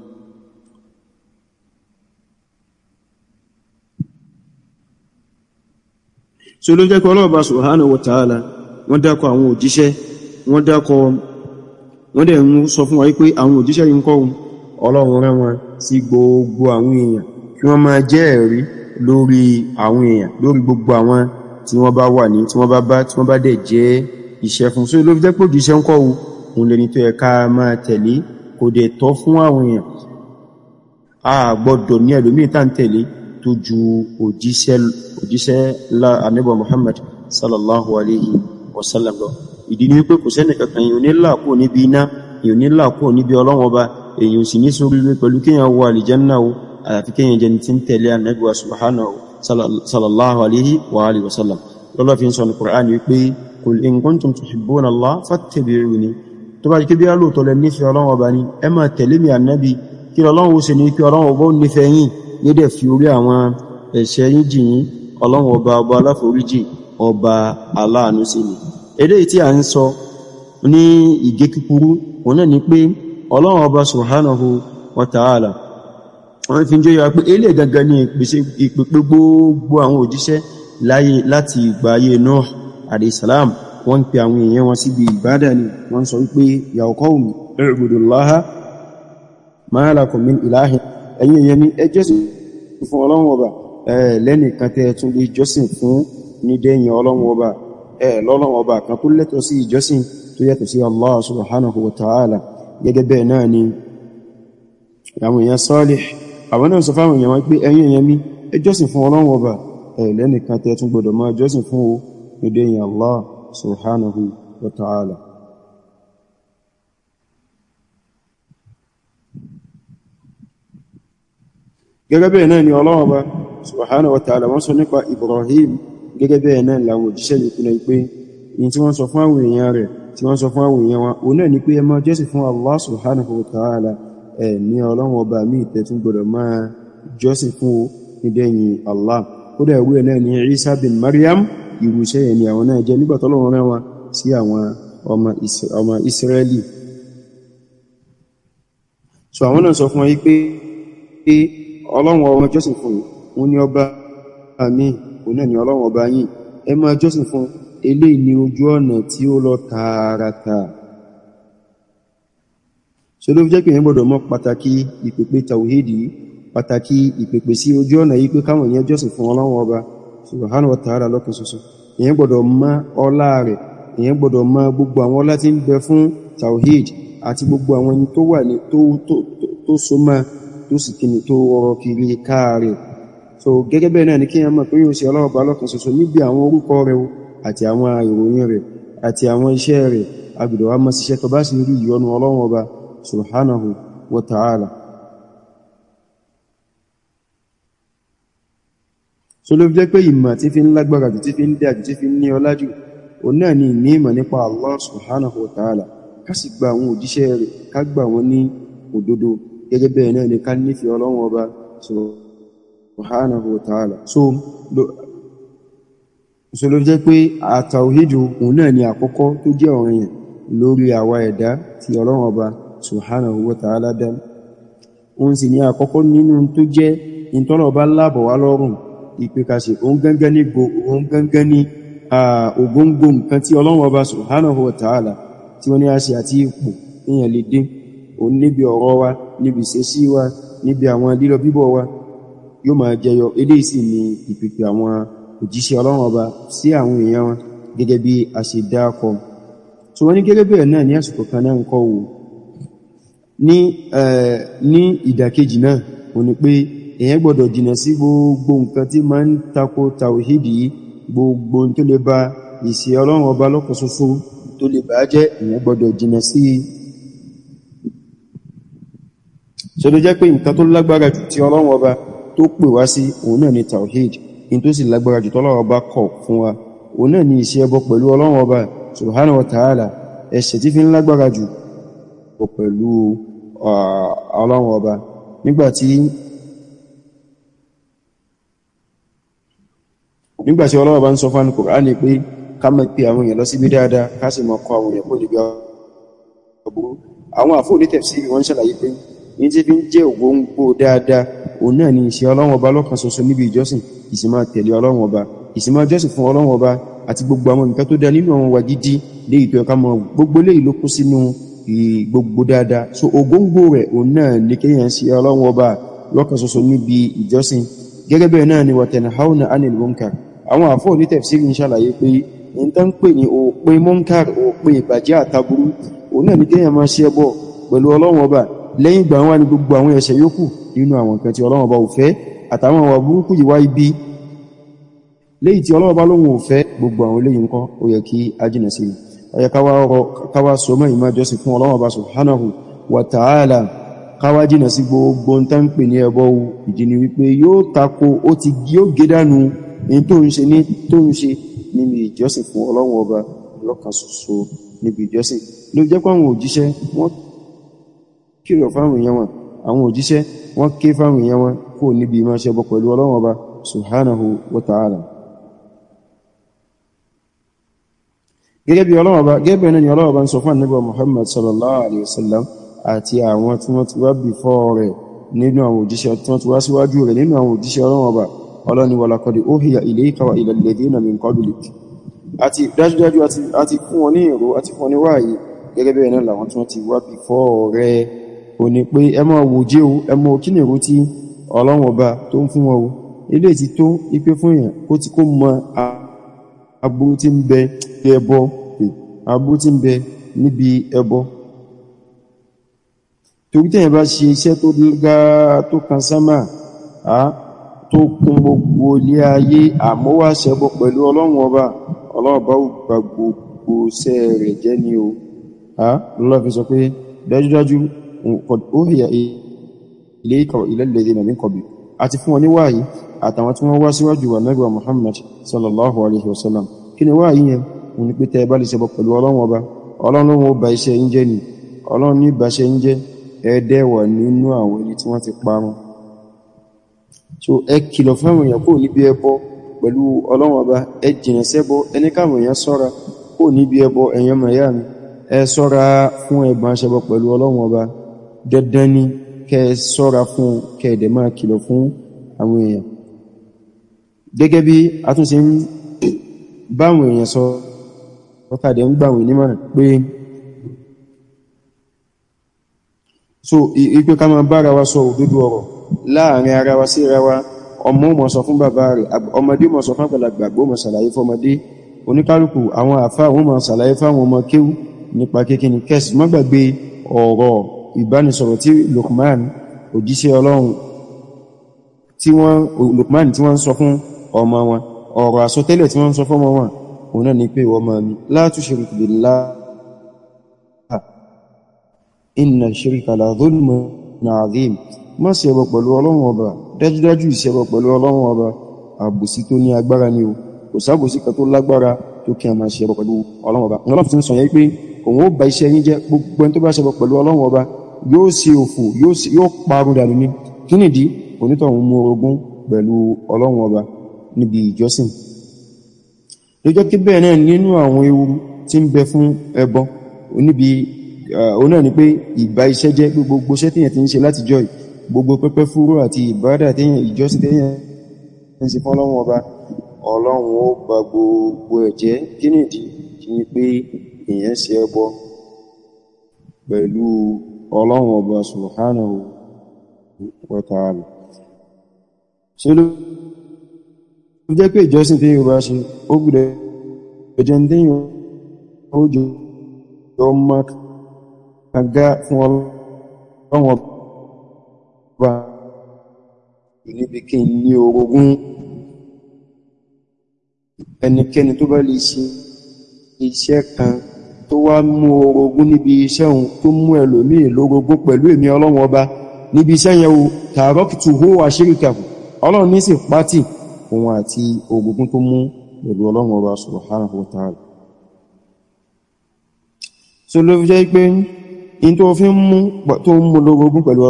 So ló jẹ́ kọ́ Ọlọ́run subhanahu wa ta'ala wọ́n dákọ̀ àwọn òjíṣẹ́ wọ́n dẹ̀ ń sọ fún wa wípé àwọn òjíṣẹ́ yìí ń kọ́ Ọlọ́run rán wọn sí gbogbo àwọn èèyàn kí wọ́n máa jẹ́ ẹ̀rí lórí àwọn èèyàn lórí gbogbo àwọn tí wọ́n bá wà ní tí wọ́n bá dẹ̀ jẹ́ iṣẹ́ fún. So ló jẹ́ pé òjíṣẹ́ ń kọ́ òun lẹni tó yẹ ká máa tẹ̀lé kò dẹ̀ tọ́ fún àwọn èèyàn a gbọ́dọ̀ ní ẹlòmíì tá ń tẹ̀lé tó ju òjíṣẹ́ Ànábì Muhammad sallallahu alaihi wasallam lọ. Ìdí ni wípé kò sẹ́nì kankan èèyàn ní là kúrò níbi iná èèyàn ní là kúrò níbi Ọlọ́run ọba èèyàn sì ní sórí rẹ̀ pẹ̀lú kíyàn wọ àlìjánnà àyàfi kíyàn jẹni tí ń tẹ̀lé Ànábì subhanahu sallallahu alaihi wa alihi wasallam. lọ́lọ́ fi ń sọ ní Qur'an wípé qul in kuntum tuhibbuna Allah fattabi'uni tó bá jẹ́ bí á lóòtọ́ lẹ nífẹ̀ẹ́ Ọlọ́run ọba ní ẹ máa tẹ̀lé mi Ànábì kí Ọlọ́run ó ṣe ní kí Ọlọ́run ọba ó nífẹ̀ẹ́ yín yẹ́dẹ̀ fi orí àwọn ẹ̀ṣẹ̀ yín jì yín Ọlọ́run ọba aláforíjì ọba aláàánú sí ni. Eléyìí tí a ń sọ ní ìgé kúkúrú òun náà ni pé Ọlọ́run ọba subhanahu wa ta'ala wọ́n fi ń jẹ́ yà pé eléyìí gangan ní ìpèpè gbogbo àwọn òjíṣẹ́ láyé láti ìgbà ayé Nuh alayhi salam wọ́n ń pe àwọn èèyàn wọn síbi ìbádà ni wọ́n sọ wípé ya qawmi i'budullaha ma lakum min ilahin ẹ̀yin èèyàn ní ẹ jọ́sìn fún Ọlọ́run ọba lẹ́nìkan tẹ́ tún lè jọ́sìn fún ní dẹ́yìn Ọlọ́run ọba lọ́lọ́run ọba kan tó lẹ́tọ̀ọ́ sí ìjọ́sìn tó yàtọ̀ sí Allah subhanahu wa ta'ala gẹ́gẹ́ bẹ́ẹ̀ náà ni àwọn èèyàn Salih àwọn náà sọ fáwọn èèyàn wọ́n pé ẹ̀yin èèyàn mi ẹ jọ́sìn fún Ọlọ́run ọba lẹ́nìkan tẹ́ tún gbọdọ̀ máa jọ́sìn fún o ní dẹ́yìn Allah subhanahu wa ta'ala. gẹ́gẹ́ bẹ́ẹ̀ náà ni Ọlọ́run ọba subhanahu wa ta'ala wọ́n sọ nípa Ibrahim gẹ́gẹ́ bẹ́ẹ̀ náà làwọn òjíṣẹ́ yìí kúnlẹ̀ pé in tí wọ́n sọ fún àwọn èèyàn rẹ̀ tí wọ́n sọ fún àwọn èèyàn wọn òun náà ni pé ẹ máa jọ́sìn fún Allah subhanahu wa ta'ala ní Ọlọ́run ọba mi tẹ́tún gbọdọ̀ máa jọ́sìn fún nídẹ̀yìn Allah ó dẹ̀ wúrẹ̀ náà ni Isa bin Maryam ìrúṣẹ́ yẹn ni àwọn náà jẹ́ nígbà t'Ọlọ́run rán wọn sí àwọn ọmọ Israeli. So àwọn náà sọ fún wọn pé Ọlọ́run ọmọ jọ́sìn fún òun ni ọba mi òun náà ni Ọlọ́run ọba yìí ẹ máa jọ́sìn fún eléyìí ní ojú ọ̀nà tí ó lọ tààràtà. So ló fi jẹ́ pé èèyàn gbọ́dọ̀ mọ̀ pàtàkì ìpèpè tàwhídì pàtàkì ìpèpè sí ojú ọ̀nà yìí pé káwọn èèyàn jọ́sìn fún Ọlọ́run ọba subhanahu wa ta'ala lọ́kan ṣoṣo. Èèyàn gbọ́dọ̀ mọ̀ ọlá rẹ̀ èèyàn gbọ́dọ̀ mọ̀ gbogbo àwọn ọlá tí ń bẹ fún tawhid àti gbogbo àwọn ẹni tó wà ní tó so mọ́ tó sì kíni tó ọrọ̀ kiri káàrẹ̀. So gẹ́gẹ́ bẹ́ẹ̀ náà ni kí a mọ̀ pé yóò ṣe Ọlọ́run ọba lọ́kan ṣoṣo níbi àwọn orúkọ rẹ̀ àti àwọn ìròyìn rẹ̀ àti àwọn iṣẹ́ rẹ̀ agbọ́dọ̀ wá mọ́ síṣẹ́ tó bá sì rí ìyọ́nú Ọlọ́run ọba subhanahu wa ta'ala. So ló jẹ́ pé ìmọ̀ tí fi ń lágbára jù tí fi ń dẹ̀ jù tí fi ń ní ọlá jù òun náà ni ní ìmọ̀ nípa Allah subhanahu wa ta'ala ká sì gba àwọn òjíṣẹ́ rẹ̀ ká gbà wọn ní òdodo gẹ́gẹ́ bẹ́ẹ̀ náà ni ká nífẹ̀ẹ́ Ọlọ́run ọba subhanahu wa ta'ala. So ló jẹ́ pé àtàwhídù òun náà ni àkọ́kọ́ tó jẹ́ ọ̀ranyàn lórí àwa ẹ̀dá tí Ọlọ́run ọba subhanahu wa ta'ala dá. Òun sì ni àkọ́kọ́ nínú tó jẹ́ ìtọ́lọ̀ ọba lábọ̀ wá lọ́rùn ìpékàṣe òun gangan ní ògóngó nǹkan tí Ọlọ́run ọba subhanahu wa ta'ala tí wọ́n ní a ṣe àti ipò èèyàn lè dé òun níbi ọ̀rọ̀ wa níbi ìṣesí wa níbi àwọn lílọ bíbọ̀ wa yóò máa jẹyọ. Eléyìí sì ni ìpèpè àwọn òjíṣẹ́ Ọlọ́run ọba sí àwọn èèyàn wọn gẹ́gẹ́ bí a ṣe dákọ. So wọ́n ní gẹ́gẹ́ bẹ́ẹ̀ náà ní àsìkò kan náà ń kọ́ wò ní ìdàkejì náà òun ni pé èèyàn gbọ́dọ̀ jìnà sí gbogbo nǹkan tí máa ń tako tàwhídì gbogbo tó lè ba ìṣe Ọlọ́run ọba lọ́kan ṣoṣo tó lè bá jẹ́ èèyàn gbọ́dọ̀ jìnà sí. So ló jẹ́ pé nǹkan tó lágbára jù tí Ọlọ́run ọba tó pè wá sí òun náà ni tawhid in tó sì lágbára jù tọ́lọ́run ọba kọ̀ fún wa òun náà ni ìṣe ẹbọ pẹ̀lú Ọlọ́run ọba subhanahu wa ta'ala. Ẹ̀ṣẹ̀ tí fi ń lágbára jù pẹ̀lú Ọlọ́run ọba nígbàtí Ọlọ́run ọba ń sọ fún Kùránì pé ká máa pe àwọn èèyàn lọ síbi dáadáa ká sì máa kọ́ àwọn èèyàn kó níbi ọgbọ̀n àwọn àfóò ní tafsiri wọ́n ṣàlàyé pé ní tí fi ń jẹ́ ògbóngbò dáadáa òun náà ni ìṣe Ọlọ́run ọba lọ́kan ṣoṣo níbi ìjọsìn ìsìnmá tẹ̀lé Ọlọ́run ọba ìsìnmá jọ́sìn fún Ọlọ́run ọba àti gbogbo àwọn nǹkan tó dá nínú àwọn wà gidi lé ìtò ẹ̀ká mọ̀ gbogbo lè ló kó sínú gbogbo dáadáa so ògbóngbò rẹ̀ òun náà ní kéèyàn sí Ọlọ́run ọba lọ́kan ṣoṣo níbi ìjọsìn gẹ́gẹ́ bẹ́ẹ̀ náà ni wa tanhauna 'anil munkar àwọn àfóò ní tafsiri ń ṣàlàyé pé in tán pè ní òpin munkar òpin ìbàjẹ́ àtàbúrú òun náà ní kéèyàn máa ṣe ẹbọ pẹ̀lú Ọlọ́run ọba lẹ́yìn ìgbà wá ní gbogbo àwọn ẹ̀ṣẹ̀ yòókù nínú àwọn nǹkan tí Ọlọ́run ọba ò fẹ́ àtàwọn àwà burúkú ìwà ibi léyìí tí Ọlọ́run ọba lóhun ò fẹ́ gbogbo àwọn eléyìí nǹkan ó yẹ kí a jìnà sí ó yẹ káwà so mọ́ ìmá jọ́sìn fún Ọlọ́run ọba subhanahu wa ta'ala káwà jìnà sí gbogbo ń tán pè ní ẹbọ ìdí ni wípé yóò tako ó ti yóò gédánù in tó ń ṣe níbi ìjọsìn fún Ọlọ́run ọba lọ́kan ṣoṣo níbi ìjọsìn ló jẹ́ pé àwọn òjíṣẹ́ wọ́n kìlọ̀ fáwọn èèyàn wọn àwọn òjíṣẹ́ wọ́n ké fáwọn èèyàn wọn kó níbi ìmá ṣẹbọ pẹ̀lú Ọlọ́run ọba subhanahu wa ta'ala gẹ́gẹ́ náà ni Ọlọ́run ọba ń sọ fún Ànábì Muhammad sallallahu alaihi wasallam àti àwọn tí wọ́n ti wá before rẹ̀ nínú àwọn òjíṣẹ́ tí wọ́n ti wá síwájú rẹ̀ nínú àwọn òjíṣẹ́ Ọlọ́run ọba Ọlọ́run wa laqad uhiya ilayka wa ila alladhina min qablik àti dájúdájú àti fún wọn ní ìró àti fún wọn ní wáyé gẹ́gẹ́ bẹ́ẹ̀ náà làwọn tí wọ́n ti wá before rẹ̀ ó ní pé ẹ máa wòjé o ẹ mọ̀ kí ni ìró tí Ọlọ́run ọba tó ń fún wọn o ilé ti tó ipé fún èèyàn kó ti kó mọ aburú tí ń bẹ ẹbọ aburú tí ń bẹ níbi ẹbọ torí tẹ́yìn bá ṣe iṣẹ́ tó gá tó kan sámà tó kún gbogbo ilé ayé àmọ́wà ṣẹbọ pẹ̀lú Ọlọ́run ọba Ọlọ́run ọba ò gba gbogbo iṣẹ́ rẹ̀ jẹ́ ni o lọ́lọ́ fi sọ pé dájúdájú uhiya ilayka wa ila alladhina min qablik àti fún wọn ní wáyé àtàwọn tí wọ́n wá síwájú wa Nábì Muhammad sallallahu alaihi wasallam kí ni wáyé yẹn wọ́n ní pé tẹ́ bá lè ṣẹbọ pẹ̀lú Ọlọ́run ọba Ọlọ́run ó ba iṣẹ́ yín jẹ́ ni Ọlọ́run ní ba iṣẹ́ yín jẹ́ ẹ̀ẹ́dẹ́ wà nínú àwọn ẹni tí wọ́n ti parun so ẹ kìlọ̀ fáwọn èèyàn kó níbi ẹbọ pẹ̀lú Ọlọ́run ọba ẹ jìnà sẹ́bọ ẹni káwọn èèyàn ṣọ́ra kó níbi ẹbọ ẹ̀yàn màyà mi ẹ ṣọ́ra fún ẹ̀bọn ṣẹbọ pẹ̀lú Ọlọ́run ọba dandan ni kẹ́ ṣọ́ra fún kẹ́ẹ̀dẹ̀ máa kìlọ̀ fún àwọn èèyàn gẹ́gẹ́ bí a tún ṣe ń báwọn èèyàn sọ ọkàdẹ̀ ń gbàwọn onímọ̀ràn pé so ipé ká máa bára wa sọ òdodo ọ̀rọ̀ láàrin ara wa sí ara wa ọmọ mọ̀ sọ fún bàbá rẹ̀ ọmọdé mọ̀ sọ fún àgbàlagbà gbọ́ mọ̀ ṣàlàyé fọ́mọdé oníkálùkù àwọn àfáà wọ́n mọ̀ ṣàlàyé fáwọn ọmọ kéwú nípa kékeré kẹsì má gbàgbé ọ̀rọ̀ ìbánisọ̀rọ̀ tí Luqman òjíṣẹ́ Ọlọ́run Luqman tí wọ́n sọ fún ọmọ wọn ọ̀rọ̀ àsọtẹ́lẹ̀ tí wọ́n sọ fún ọmọ wọn òun náà ni pé ọmọ mi la tushrik billah inna shirka la dhulmun adhim má ṣe ẹbọ pẹ̀lú Ọlọ́run ọba dájúdájú ìṣẹbọ pẹ̀lú Ọlọ́run ọba àbòsí tó ní agbára ni o kò sábòsí kan tó lágbára tó kí a máa ṣe ẹbọ pẹ̀lú Ọlọ́run ọba Ọlọ́run ti ń sọ yẹn pé òun ó ba iṣẹ́ yín jẹ́ gbogbo ẹni tó bá ṣẹbọ pẹ̀lú Ọlọ́run ọba yóò ṣe òfò yóò parun dànù ní kí nìdí onítọ̀hún mú orogún pẹ̀lú Ọlọ́run ọba níbi ìjọsìn lójọ́ kí bẹ́ẹ̀ náà nínú àwọn ewu tí ń bẹ fún ẹbọ níbi òun náà ni pé ìbá iṣẹ́ jẹ́ gbogbo iṣẹ́ tíyàn ti ń ṣe láti jọ gbogbo pẹ́pẹ́ fúrú àti ìbádà tíyàn ìjọsìn tíyàn ń ṣe fún Ọlọ́run ọba Ọlọ́run ó bà gbogbo ẹ̀jẹ́ kí nìdí kí ni pé èèyàn ṣe ẹbọ pẹ̀lú Ọlọ́run ọba subhanahu wa ta'ala ṣe ló jẹ́ pé ìjọsìn tí yóò bá ṣe ó gbọ́dọ̀ ẹjẹ́ tí yóò ó jọ ọmọ kàgá fún Ọlọ́run ọba níbi kí ní orogún ẹnikẹ́ni tó bá lè ṣe iṣẹ́ kan tó wá mú orogún níbi iṣẹ́ òun tó mú ẹlòmíì lórogún pẹ̀lú èmi Ọlọ́run ọba níbi iṣẹ́ yẹn o tààrọ́kìtù hó àṣíríkàfù Ọlọ́run ní sì pátì òun àti orogún tó mú pẹ̀lú Ọlọ́run ọba subhanahu wa ta'ala so ló fi jẹ́ pé in tó fi mú tó mú lórogún pẹ̀lú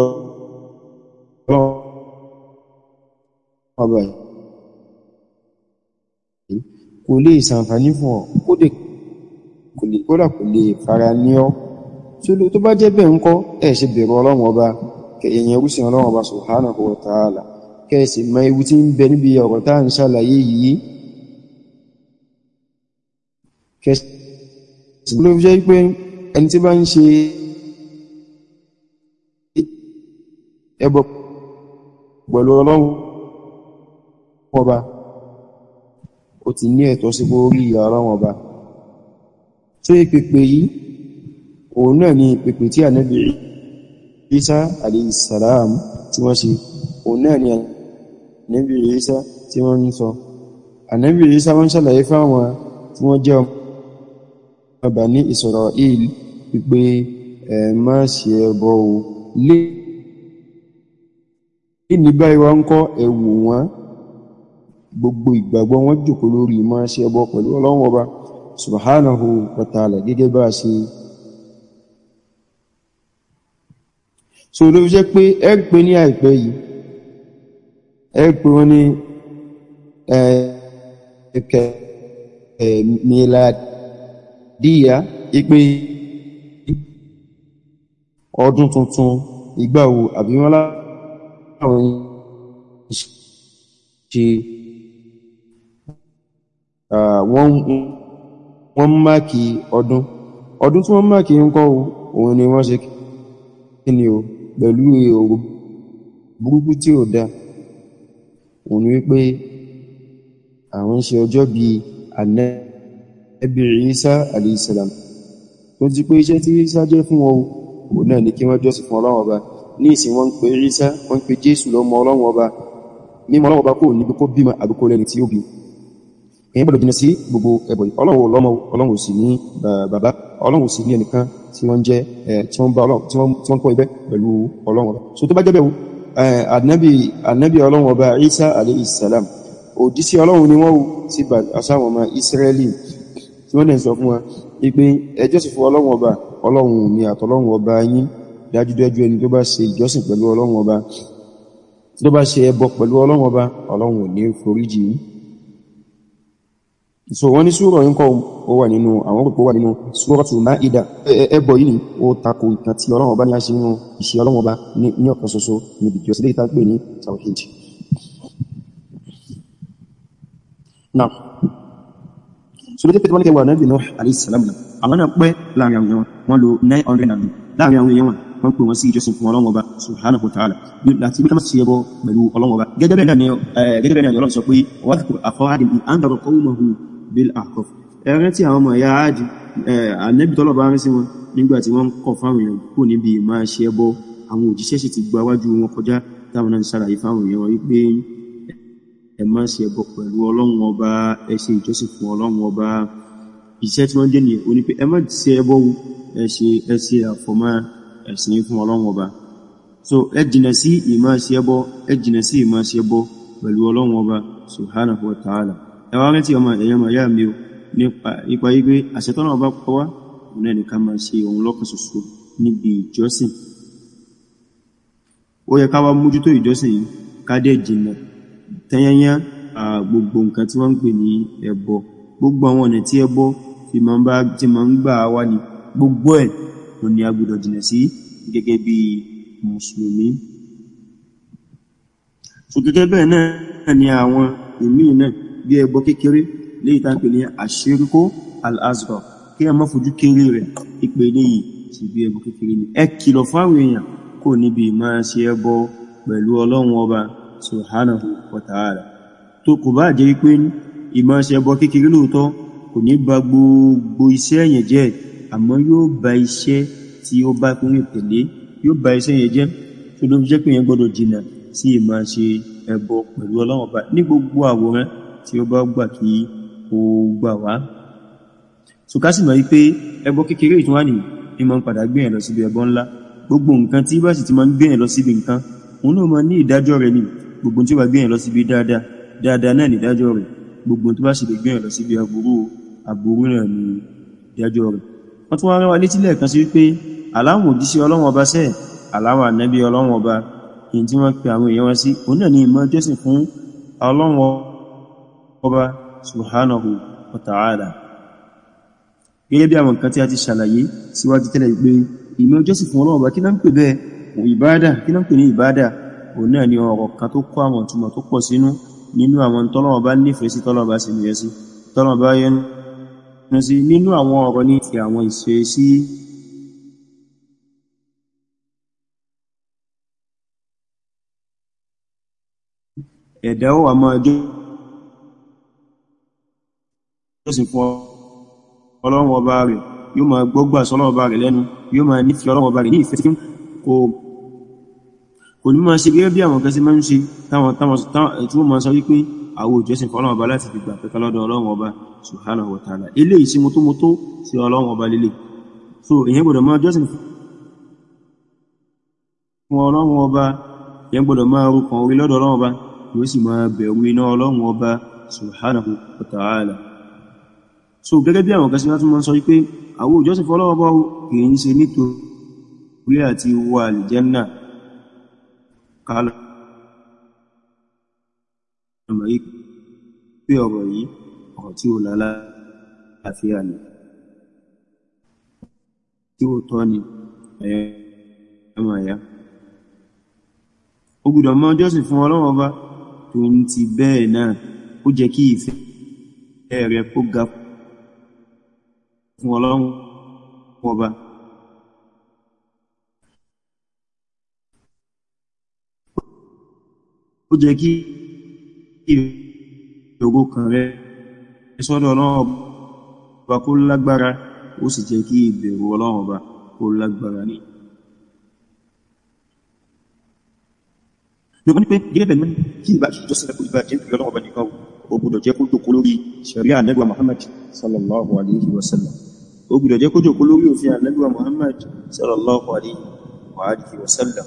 ọba kò lè ṣàǹfààní fún ọ kódà kò lè fara ní ọ tó bá jẹ́ bẹ́ẹ̀ ńkọ́ ẹ̀ ṣe bẹ̀rù Ọlọ́run ọba kẹ̀yẹ̀yẹ̀ rúsìn Ọlọ́run ọba subhanahu wa ta'ala kẹ́ẹ̀sì ma ewu tí ń bẹ níbi ọ̀rọ̀ tá ń ṣàlàyé yìí kẹ́ẹ̀sì ló jẹ́ pé ẹni tí bá ń ṣe ẹbọ pẹ̀lú Ọlọ́run ọba ó ti ní ẹ̀tọ́ sí orí ìyà Ọlọ́run ọba tó ìpèpè yìí òun náà ni ìpèpè tí Ànábì Ìsá alayhi salam tí wọ́n ṣe òun náà ni Ànábì Ìsá tí wọ́n ń sọ Ànábì Ìsá wọ́n ṣàlàyé fáwọn tí wọ́n jẹ́ ọmọ Bani Israel wípé má ṣe ẹbọ o lé ní báyìí wá ń kọ́ ẹ̀wù wọn gbogbo ìgbàgbọ́ wọn jòkó lórí má ṣe ẹbọ pẹ̀lú Ọlọ́run ọba subhanahu wa ta'ala gẹ́gẹ́ bá ṣe so ló jẹ́ pé ẹgbẹ́ ní àìpẹ́ yìí ẹgbẹ́ wọn ni miladiya ipé ọdún tuntun ìgbàwo àbí wọ́n láwọn ṣe wọ́n máàkì ọdún tí wọ́n máàkì ń kọ́ òun ni wọ́n ṣe kí ni o pẹ̀lú èrò burúkú tí ó dá òun wípé àwọn ṣe ọjọ́ bí Ànábì Ìsá alayhi salam tó ti pé iṣẹ́ tí Ìsá jẹ́ fún wọn òun náà ni kí wọ́n jọ́sìn fún Ọlọ́run ọba ní ìsìn wọ́n ń pe Ìsá wọ́n ń pe Jésù lọ́mọ Ọlọ́run ọba mímọ́ Ọlọ́run ọba kò níbi kó bímọ àbíkó lẹ́ni tí ó bí èyí gbọ́dọ̀ jìnà sí gbogbo ẹbọ Ọlọ́run lọ́mọ Ọlọ́run sì ní bàbá Ọlọ́run sì ní ẹnìkan tí wọ́n jẹ́ tí wọ́n kọ́ ibẹ̀ pẹ̀lú Ọlọ́run ọba so tó bá jẹ́ bẹ̀rù Ànábì Ọlọ́run ọba Ìsá alayhi salam òjíṣẹ́ Ọlọ́run ni wọ́n sí àsáwọn ọmọ Ísírẹ́lì tí wọ́n dẹ̀ sọ fún wọn wípé ẹ jọ́sìn fún Ọlọ́run ọba Ọlọ́run mi àtọlọ́run ọba yín dájúdájú ẹni tó bá ṣe ìjọsìn pẹ̀lú Ọlọ́run ọba tó bá ṣe ẹbọ pẹ̀lú Ọlọ́run ọba Ọlọ́run ò ní foríjì so wọ́n ní súrọ̀ yínkọ́ ó wà nínú àwọn òpó wà nínú Suratul Ma'idah ẹbọ yìí ó tako ìtàn tí Ọlọ́run ọba ní a ṣe nínú ìṣẹ́ Ọlọ́run ọba ní ọ̀kan ṣoṣo níbi ìjọsìn lè tàgbé ní Tawhid náà so ló jẹ́ pẹ̀lú wọ́n ní kẹwàá Ànábì Nuh alayhi salam àwọn náà pẹ́ láàrin àwọn èèyàn wọ́n lo 900 láàrin àwọn èèyàn wọ́n pè wọ́n sí ìjọsìn fún Ọlọ́run ọba subhanahu wa ta'ala láti bí kama sí ẹbọ pẹ̀lú Ọlọ́run ọba gẹ́gẹ́ bẹ́ẹ̀ ni Ọlọ́run sọ pé wadhkur akha 'Adin idh anzara qawmahu bil ahqaf ẹ̀rẹ́ tí àwọn ọmọ ẹ̀yà Áàdì Ànábì tọ́lọ̀ bá rí sí wọn nígbàtí wọ́n kọ̀ fáwọn èèyàn kò níbi máa ṣe ẹbọ àwọn òjíṣẹ́ sì ti gba wájú wọn kọjá táwọn náà ṣàlàyé fáwọn èèyàn wípé ẹ má ṣe ẹbọ pẹ̀lú Ọlọ́run ọba ẹ ṣe ìjọsìn fún Ọlọ́run ọba iṣẹ́ tí wọ́n jẹ́ ní ó ní pé ẹ má ṣe ẹbọ ẹ ṣe àfọ̀mọ́ ẹ̀sìn fún Ọlọ́run ọba so ẹ jìnà sí ìmá ṣe ẹbọ pẹ̀lú Ọlọ́run ọba subhanahu wa ta'ala ẹwà rẹ̀ tí ọmọ ẹ̀yẹmọ̀ yá mi o nípa igbe àṣetọ́nà ọba kọwá náà ní ká máa ṣe ohun lọ́kan ṣoṣo níbi ìjọsìn ó yẹ ká wá mójútó ìjọsìn yìí ká dẹ̀ jìnà tẹ́yẹnyá gbogbo nǹkan tí wọ́n ń pè ní ẹbọ gbogbo àwọn ọ̀nà tí ẹbọ tí ma ń gbà wá ní gbogbo ẹ̀ ló ní a gbọ́dọ̀ jìnà sí gẹ́gẹ́ bí mùsùlùmí so gẹ́gẹ́ bẹ́ẹ̀ náà ni àwọn ìmí náà bí ẹbọ kékeré léyìí tá ń pè ní àṣíríkó al-asghar kí a má fojú kéré rẹ̀ ìpè léyìí sí bí ẹbọ kékeré ní ẹ kìlọ̀ fáwọn èèyàn kò níbi máa ṣe ẹbọ pẹ̀lú Ọlọ́run ọba subhanahu wa ta'ala tó kò bá jẹ́ wípé ìmá ṣe ẹbọ kékeré lóòótọ́ kò ní ba gbogbo iṣẹ́ yẹn jẹ́ àmọ́ yóò ba iṣẹ́ tí ó bá kún ìpèlé yóò ba iṣẹ́ yẹn jẹ́ tó ló fi jẹ́ pé yẹn gbọ́dọ̀ jìnà sí ìmá ṣe ẹbọ pẹ̀lú Ọlọ́run ọba ní gbogbo àwòrán tí ó bá gbà kí ó gbà wá so ká sì mọ̀ wípé ẹbọ kékeré ìtúnwà ní ìmọ̀ ń padà gbé ẹ̀ lọ síbi ẹbọ ńlá gbogbo nǹkan tí bá sì ti máa ń gbé ẹ̀ lọ síbi nǹkan òun náà máa ní ìdájọ́ rẹ̀ ní gbogbo tí ó bá gbé ẹ̀ lọ síbi dáadáa náà ní ìdájọ́ rẹ̀ gbogbo tó bá sì lè gbé ẹ̀ lọ síbi aburú náà ní ìdájọ́ rẹ̀ wọ́n tún wá rán wa létí lẹ́ẹ̀kan sí wípé aláwọn òjíṣẹ́ Ọlọ́run ọba sẹ́ aláwọn ànábì Ọlọ́run ọba in tí wọ́n pè àwọn èèyàn wọn sí òun náà ni ìmọ̀ jọ́sìn fún Ọlọ́run ọba subhanahu wa ta'ala gẹ́gẹ́ bí àwọn nǹkan tí a ti ṣàlàyé síwájú tẹ́lẹ̀ pé ìmọ̀ jọ́sìn fún Ọlọ́run ọba kí náà ń pè bẹ́ẹ̀ ìbádà kí náà ń pè ní ìbádà òun náà ni ọ̀rọ̀ kan tó kó àwọn ìtumọ̀ tó pọ̀ sínú nínú àwọn tọ́lọ́run ọba nífẹ̀ẹ́ sí tọ́lọ́run ọba sì níyẹ sí tọ́lọ́run ọba yẹnu sí nínú àwọn ọ̀rọ̀ ní ti àwọn ìṣe sí ẹ̀dá ó wà máa jọ́sìn fún Ọlọ́run ọba rẹ̀ yóò máa gbọ́gbà sọ́lọ́run ọba rẹ̀ lẹ́nu yóò máa nífẹ̀ẹ́ Ọlọ́run ọba rẹ̀ ní ìfẹ́ tí kò ní máa ṣe gẹ́gẹ́ bí àwọn kan sí máa ń ṣe tí wọ́n máa sọ wípé àwọn òjọ́sìn fún Ọlọ́run ọba láti fi gbà pẹ́kẹ́ lọ́dọ̀ Ọlọ́run ọba subhanahu wa ta'ala eléyìí sí mọ́tómọ́tó sí Ọlọ́run ọba lélẹ̀ so èyàn gbọ́dọ̀ máa jọ́sìn fún Ọlọ́run ọba èyàn gbọ́dọ̀ máa rúkan orí lọ́dọ̀ Ọlọ́run ọba yóò sì máa bẹ̀rù iná Ọlọ́run ọba subhanahu wa ta'ala so gẹ́gẹ́ bí àwọn kan sí wọ́n tún máa sọ wípé àwọn òjọ́sìn fún Ọlọ́run ọba kìí ṣe nítorí àti wọ àlìjẹ́nnà kálọ̀ ọmọ yìí pé ọ̀rọ̀ yìí ọ̀rọ̀ tí ó lálá àfíà ni tí ó tọ́ ni ẹ̀yọ́ ẹ̀yà ó gbọ́dọ̀ máa jọ́sìn fún Ọlọ́run ọba tó ń ti bẹ́ẹ̀ náà ó jẹ́ kí ìfẹ́ rẹ̀ kó ga fún Ọlọ́run ọba ó jẹ́ kí ìrògó kan rẹ̀ sọ́dọ̀ Ọlọ́run ọba kó lágbára ó sì jẹ́ kí ìbẹ̀rù Ọlọ́run ọba kó lágbára ní lọ́gbọ́n ní pé gẹ́gẹ́ bẹ̀rẹ̀ kí ìbá kí jọ́sìn lẹ́kùn ìbá jẹ́ ìpìlẹ̀ Ọlọ́run ọba nìkan ó gbọ́dọ̀ jẹ́ kó jòkó lórí ṣẹ̀ríà Ànábì Muhammad sallallahu alaihi wasallam ó gbọ́dọ̀ jẹ́ kó jòkó lórí òfin Ànábì Muhammad sallallahu alaihi wasallam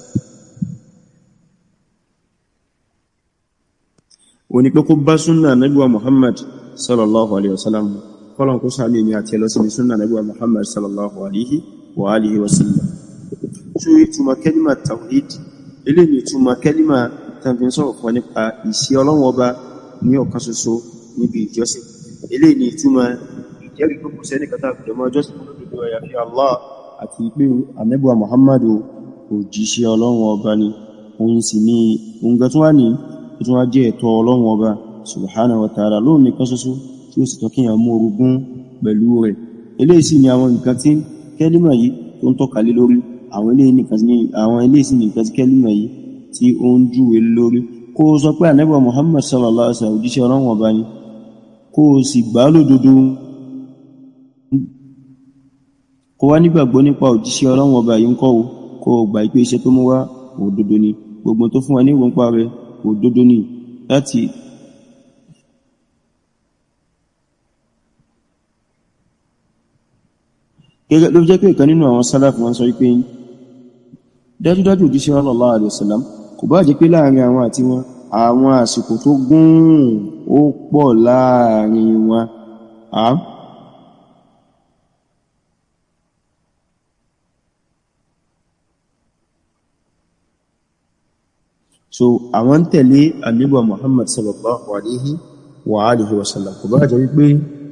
ó ní pé kó bá súnnà Ànábì Muhammad sallallahu alaihi wasallam kọ́lọ̀n kó sàmì ní àti ẹlọ́sí ní súnnà Ànábì Muhammad sallallahu alaihi wasallam so ìtumọ̀ kẹ́límà tawhid ilé ni ìtumọ̀ kẹ́límà tàbí sọ̀rọ̀ fún nípa ìṣẹ́ Ọlọ́run ọba ní ọ̀kan ṣoṣo níbi ìjọsìn ilé ni ìtumọ̀ ìjẹ́rìí tó kù sẹ́ni kàtà àkùdọ̀mọ́ ìjọsìn fún lódodo àyàfi Allah àti pé Ànábì Muhammad òjíṣẹ́ Ọlọ́run ọba ni òun sì ní oúnjẹ tó wà ní ìtún wá jẹ́ ẹ̀tọ́ Ọlọ́run ọba subhanahu wa ta'ala lóòrùn nìkan ṣoṣo tí ó sì tọ́ kíyàn mú orogún pẹ̀lú rẹ̀ eléyìí sì ni àwọn nǹkan tí kẹ́límà yìí tó ń tọ́ka lé lórí àwọn eléyìí sì ni nǹkan tí kẹ́límà yìí tí ó ń júwe lórí kó sọ pé Ànábì Muhammad sallallahu alaihi wasallam òjíṣẹ́ Ọlọ́run ọba ni kó sì gbà lódodo kó wá nígbàgbọ́ nípa òjíṣẹ́ Ọlọ́run ọba yìí ń kọ́ kó gbà pé iṣẹ́ tó mú wá òdodo ni gbogbo tó fún wa ní ìwọ̀npa rẹ̀ òdodo ni láti gẹ́gẹ́ ló jẹ́ pé ìkan nínú àwọn sálàfù wọn sọ wípé dájúdájú òjíṣẹ́ sallallahu alaihi wasallam kò bá jẹ́ pé láàrin àwọn àti wọn àwọn àsìkò tó gùn ó pọ̀ láàrin wọn so àwọn tẹ̀lé Ànábì Muhammad sallallahu alaihi wasallam kò bá jẹ́ wípé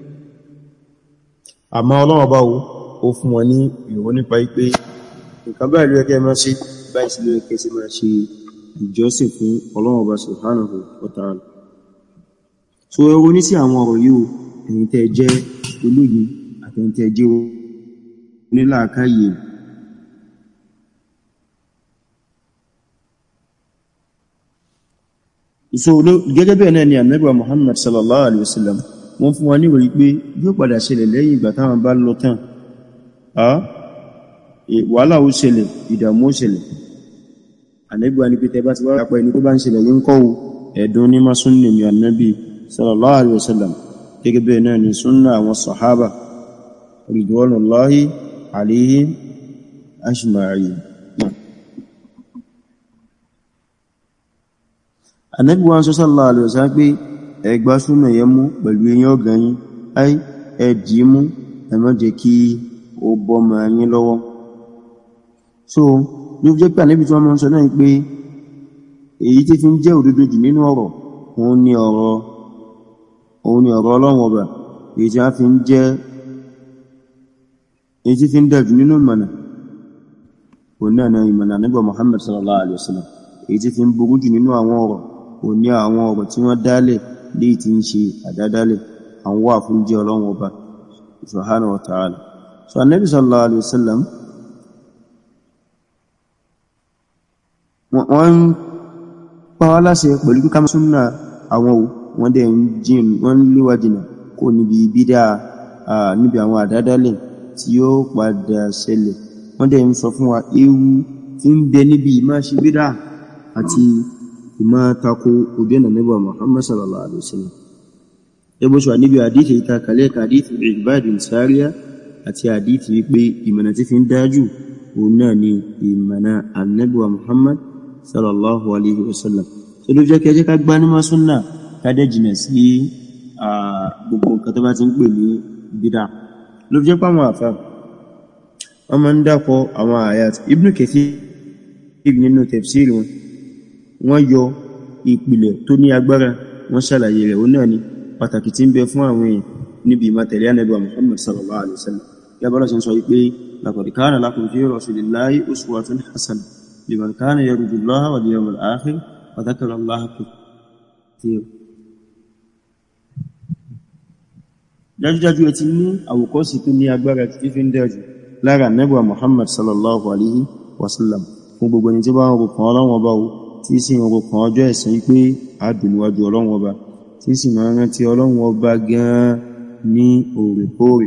àmọ́ Ọlọ́run bá ó fún wọn ní ìrò nípa wípé nǹkan báyìí ló yẹ kẹ́ máa ṣe báyìí sí ló yẹ kẹ́ sí máa ṣe ìjọsìn fún Ọlọ́run bá subhanahu wa ta'ala so ẹwọ ní sí àwọn ọ̀rọ̀ yìí ẹ̀yin tẹ́ jẹ́ olóyìn àtẹ̀yin tẹ́ jẹ́ onílàákàyè so gẹ́gẹ́ bẹ́ẹ̀ náà ni Ànábì Muhammad sallallahu alaihi wasallam wọ́n fún wa ní wòrí pé yóò padà ṣẹlẹ̀ lẹ́yìn ìgbà táwọn bá lọ tán wàhálà ó ṣẹlẹ̀ ìdààmú ó ṣẹlẹ̀ Ànábì wa ní pé tẹ́ bá ti wá rápá ẹni tó bá ń ṣẹlẹ̀ ní kọ́wù ẹ̀dùn ní má súnnà ní Ànábì sallallahu alaihi wasallam gẹ́gẹ́ bẹ́ẹ̀ náà ni súnnà àwọn sàhábà ridwanullahi alaihim ajma'in Ànábì wa sallallahu alaihi wasallam pé ẹgbà súnà yẹ mú pẹ̀lú eyín ọ̀gá yín ẹ̀dì mú ẹ má jẹ́ kí ó bọ́ ma yín lọ́wọ́ so ló jẹ́ pé Ànábì tí wọ́n mọ́ sọ náà pé èyí tí fi ń jẹ́ òdodo jù nínú ọ̀rọ̀ òun ni ọ̀rọ̀ Ọlọ́run Ọba, èyí tí a fi ń jẹ́ èyí tí fi ń dájú nínú ìmọ̀nà òun náà ìmọ̀nà Ànábì Muhammad sallallahu alaihi wasallam. Èyí tí fi ń burú jù nínú àwọn ọ̀rọ̀ òun ni àwọn ọ̀rọ̀ tí wọ́n dálẹ̀ léyìí tí ń ṣe àdádálẹ̀ àwọn wà fún jẹ́ Ọlọ́run Ọba subhanahu wa ta'ala. So Ànábì sallallahu alaihi wasallam wọ́n pa wá láṣẹ pẹ̀lú kíkà súnnà àwọn wọ́n dẹ̀ ń jìn wọ́n léwà jìnà kó níbi bídá níbi àwọn àdádálẹ̀ tí ó padà ṣẹlẹ̀. Wọ́n dẹ̀ ń sọ fún wa ewu tí ń bẹ níbi ìmá ṣe bídá àti ìmá tako ojú ọ̀nà Ànábì Muhammad sallallahu alaihi wasallam. Ẹbọ́ ṣe wà níbi àdíthì ìtakalẹ̀ àdíthì Irbad bin Sariya àti àdíthì wípé ìmọ̀nà tí fi ń dájú òun náà ni ìmọ̀nà Ànábì Muhammad sallallahu alaihi wasallam. So ló jẹ́ kí ẹ jẹ́ ká gbá nímọ̀ súnnà ká dẹ̀ jìnà sí gbogbo nǹkan tó bá ti ń pè ní bídá. Ló jẹ́ pé àwọn àfá wọ́n máa ń dákọ àwọn àyàt. Ibn Kathir nínú tafsir wọ́n yọ ìpìlẹ̀ tó ní agbára wọ́n ṣàlàyé rẹ̀. Ó náà ni pàtàkì tí ń bẹ fún àwọn èèyàn níbi ìmọ̀tẹ̀lé Ànábì Muhammad sallallahu alaihi wasallam. Ya bọ́lá ṣe ń sọ wípé laqad kana lakum fi rasulillahi uswatun hasanah liman kana yarju Allaha wal yawmal akhir wa dhakara Allaha kathira. Dájúdájú ẹ ti ní àwòkọ́sí tó ní agbára tí fi ń dájú lára Ànábì Muhammad sallallahu alaihi wasallam fún gbogbo ẹni tí bá ń rọ̀kàn Ọlọ́run Ọba tí sì ń rọ̀kàn ọjọ́ ẹ̀san pé àdùn níwájú Ọlọ́run Ọba tí sì máa ń rántí Ọlọ́run Ọba gan ní òrèkóòrè.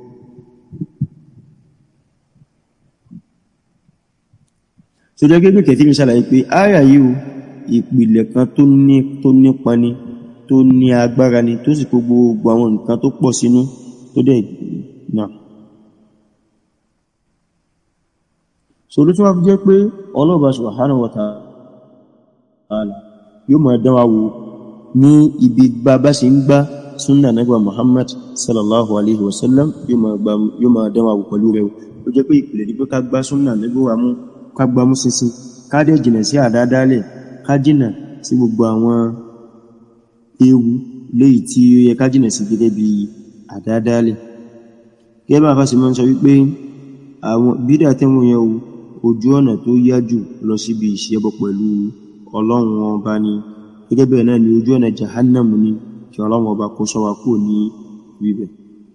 So jẹ́ gẹ́gẹ́ kẹtí mi ṣàlàyé pé áyà yìí ìpìlẹ̀ kan tó nípa ni tó ní agbára ni tó sì kó gbogbo àwọn nǹkan tó pọ̀ sínú tó dẹ̀ náà. So ló tún wá fi jẹ́ pé Ọlọ́run subhanahu wa ta'ala yóò máa dán wa wò ní ibi bá ṣe ń gbá súnnà Ànábì Muhammad sallallahu alaihi wasallam yóò máa dán wa wò pẹ̀lú rẹ̀. Ó jẹ́ pé ìpìlẹ̀ ní pé ká gbá súnnà Ànábì wa mú ká gbá mú sínsín ká dẹ̀ jìnà sí àdádálẹ̀ ká jìnà sí gbogbo àwọn ewu léyìí tí ó yẹ ká jìnà sí gẹ́gẹ́ bí àdádálẹ̀. Gẹ́gẹ́ bá fásí mọ́ ń sọ wípé àwọn bídà tẹ́wọ̀n yẹn ojú ọ̀nà tó yá jù lọ síbi ìṣẹ́bọ pẹ̀lú Ọlọ́run Ọba ni. Gẹ́gẹ́ bẹ́ẹ̀ náà ni ojú ọ̀nà Jahannam ni kí Ọlọ́run Ọba kó ṣọ́ wa kúrò ní ibẹ̀.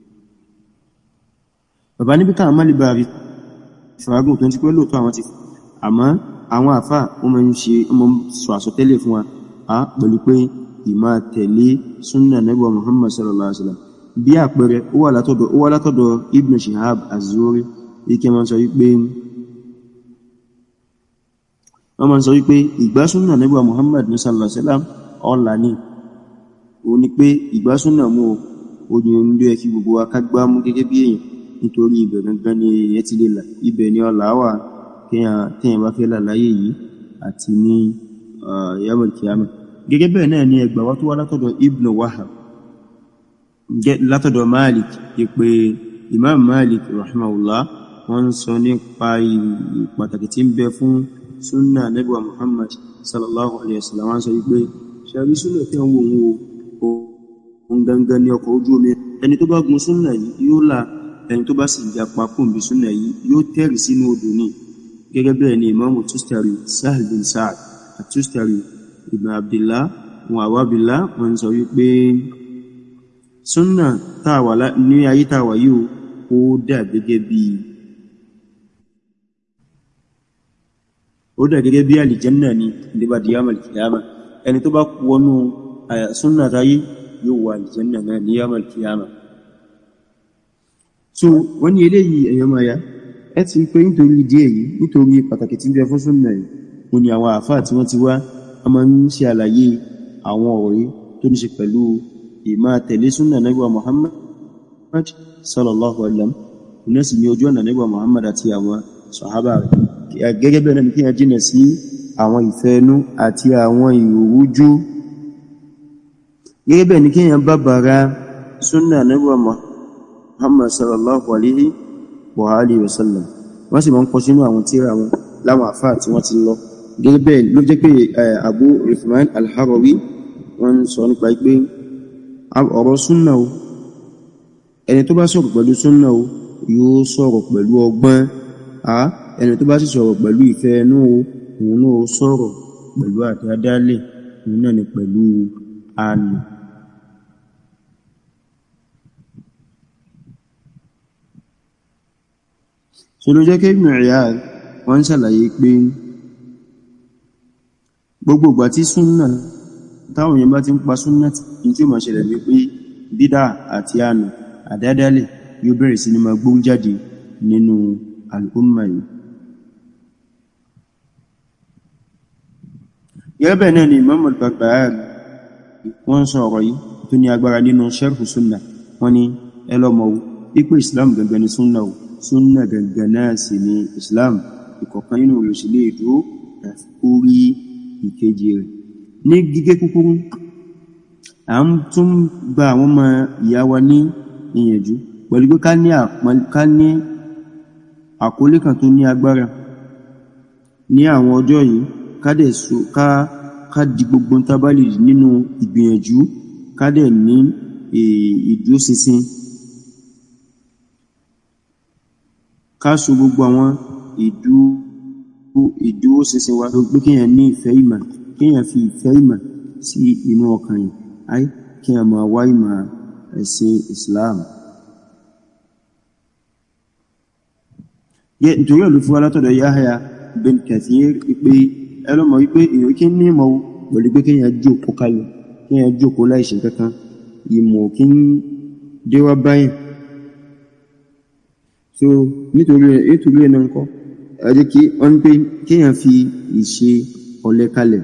Bàbá níbi káà má lè bá rí fàágùn tó ń ti pẹ́ lóòtọ́ àwọn ti àmọ́ àwọn àfá wọ́n máa ń sọ àsọtẹ́lẹ̀ fún wa pẹ̀lú pé ìmá tẹ̀lé súnnà Ànábì Muhammad sallallahu alaihi wasallam. Bí àpẹẹrẹ ó wà látọ̀dọ̀ Ibn Shihab az-Zuhri ike wọ́n máa ń sọ wípé ìgbà súnnà Ànábì Muhammad sallallahu alaihi wasallam ọlá ní ó ní pé ìgbà súnnà mú ojú oúnjẹ ẹkí gbogbo akágbá mú gẹ́gẹ́ bí èyàn nítorí ibẹ̀ gangan ni èyàn ti lè là ibẹ̀ ni ọlá wà kíyàn bá fẹ́ là láyé yìí àti ní yawmal qiyamah. Gẹ́gẹ́ bẹ́ẹ̀ náà ni ẹgbà wá tó wá látọ̀dọ̀ Ibn Wahab látọ̀dọ̀ Malik ìpé Imam Malik rahimahullah wọ́n sọ nípa pàtàkì tí ń bẹ fún súnnà Ànábì Muhammad sallallahu alaihi wasallam. Wọ́n sọ wípé ṣàrí súnnà tí wọ́n wọ́n gangan ní ọkọ̀ ojú omi. Ẹni tó bá gun súnnà yìí yóò là, ẹni tó bá sì japa kún bí súnnà yìí yóò tẹ̀rì sínú odò ní. Gẹ́gẹ́ bẹ́ẹ̀ ni Imam Tustari Sahl bin Sa'd at-Tustari ibn Abdillah wọn àwábìlá wọ́n sọ wípé súnnà tàwà ní ayé tàwà yìí ó dà gẹ́gẹ́ bí àlìjẹ́nà ní ìdíbà díyàmà kìyàmà. Ẹni tó bá wọnú súnnà táyé yóò wà àlìjẹ́nà náà ní yàmà kìyàmà. So wọ́n ní eléyìí ẹ̀yọ́mọ̀ ya ẹ ti pé nítorí díẹ̀ yìí nítorí pàtàkì tí ń bẹ fún súnnà yìí ó ní àwọn àfáà tí wọ́n ti wá a máa ń ṣe àlàyé àwọn ọ̀rẹ́ tó ní ṣe pẹ̀lú ìmá tẹ̀lé súnnà Ànábì Muhammad sallallahu alaihi wasallam ní sì ní ojú ọ̀nà Ànábì Muhammad àti àwọn sàhábà rẹ̀. Gẹ́gẹ́ bẹ́ẹ̀ náà ni kí a jìnà sí àwọn ìfẹ́nú àti àwọn ìrújú. Gẹ́gẹ́ bẹ́ẹ̀ ni kí a bàbàrà súnnà Ànábì Muhammad sallallahu alaihi wasallam wọ́n sì máa ń kọ sínú àwọn tírà wọn láwọn àfáà tí wọ́n ti lọ gẹ́gẹ́ bẹ́ẹ̀ ló jẹ́ pé Abu Uthman al-Harawi wọ́n sọ nípa pé ọ̀rọ̀ súnnà o ẹni tó bá sọ̀rọ̀ pẹ̀lú súnnà o yóò sọ̀rọ̀ pẹ̀lú ọgbọ́n ẹni tó bá sì sọ̀rọ̀ pẹ̀lú ìfẹ́ ẹnu òun náà sọ̀rọ̀ pẹ̀lú àdádálẹ̀ òun náà ni pẹ̀lú àánú. So ló jẹ́ kí Ibn Iyad wọ́n ṣàlàyé pé gbogbo ìgbà tí súnnà táwọn èèyàn bá ti ń pa súnnà tí ó máa ṣẹlẹ̀ ní pé bídà àti àánú àdádálẹ̀ yóò bẹ̀rẹ̀ sí ní máa gbóhùn jáde nínú al-umma yìí. Gẹ́gẹ́ náà ni Imam al-Barbahari wọ́n sọ ọ̀rọ̀ yìí tó ní agbára nínú Sharh Sunnah wọ́n ní ẹlọ́mọ̀ ipò Islam gangan ni súnnà súnnà gangan náà sì ni Islam ìkọ̀kan nínú olùsílẹ̀ èdò orí ìkejì rẹ̀. Ní gígé kúkúrú a ń tún gba àwọn ọmọ ìyá wa ní ìyànjú pẹ̀lú pé ká ní àkólé kan tó ní agbára ní àwọn ọjọ́ yìí kádẹ̀ so ká di gbogbo tábálì nínú ìgbìyànjú kádẹ̀ ní ìdúróṣinṣin ká so gbogbo àwọn ìdúróṣinṣin wa tó gbé kíyàn ní ìfẹ́ ìmọ̀ kíyàn fi ìfẹ́ ìmọ̀ sí inú ọkàn yìí kíyàn máa wá ìmọ̀ ẹ̀sìn Islam. Nítorí ọ̀lú fún alátọ̀dọ̀ Yahya bin Kathir pé ẹlọ́mọ̀ wípé èyàn kí ní ìmọ̀ pẹ̀lú pé kíyàn jókòó kalẹ̀ kíyàn jókòó láìṣe kankan ìmọ̀ kí ń déwà báyìí. So nítorí ẹ̀nà ńkọ́ ẹjẹ́ kí wọ́n pé kíyàn fi ìṣe ọ̀lẹ kalẹ̀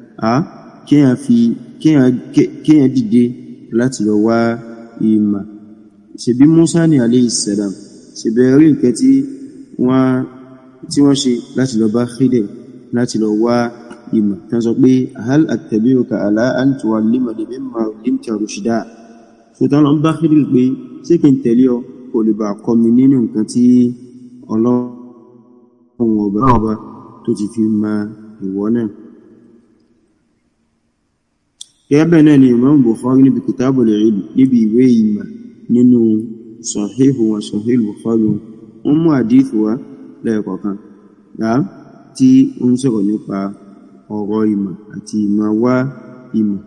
kíyàn dìde láti lọ wá ìmọ̀. Ṣebí Musa ní alayhi salam ṣe bẹ̀rẹ̀ nǹkan tí wọ́n ṣe láti lọ bá Khidir láti lọ wá ìmọ̀ tán sọ pé hal attabi'uka ala an tu'allimani mimma 'ullimta rushda. So tán lọ bá Khidir pé ṣé kí n tẹ̀lé ọ kò lè bá kọ́ mi nínú nǹkan tí Ọlọ́run ọba tó ti fi ma ìwọ náà. Gẹ́gẹ́ náà ni Imam Bukhari níbi Kitabul Ilm níbi ìwé ìmọ̀ nínú Sahihu wa Sahih Bukhari wọ́n mú àdífù wá lẹ́ẹ̀kọ̀ọ̀kan tí ó ń sọ̀rọ̀ nípa ọ̀rọ̀ ìmọ̀ àti ìmọ̀ wá ìmọ̀.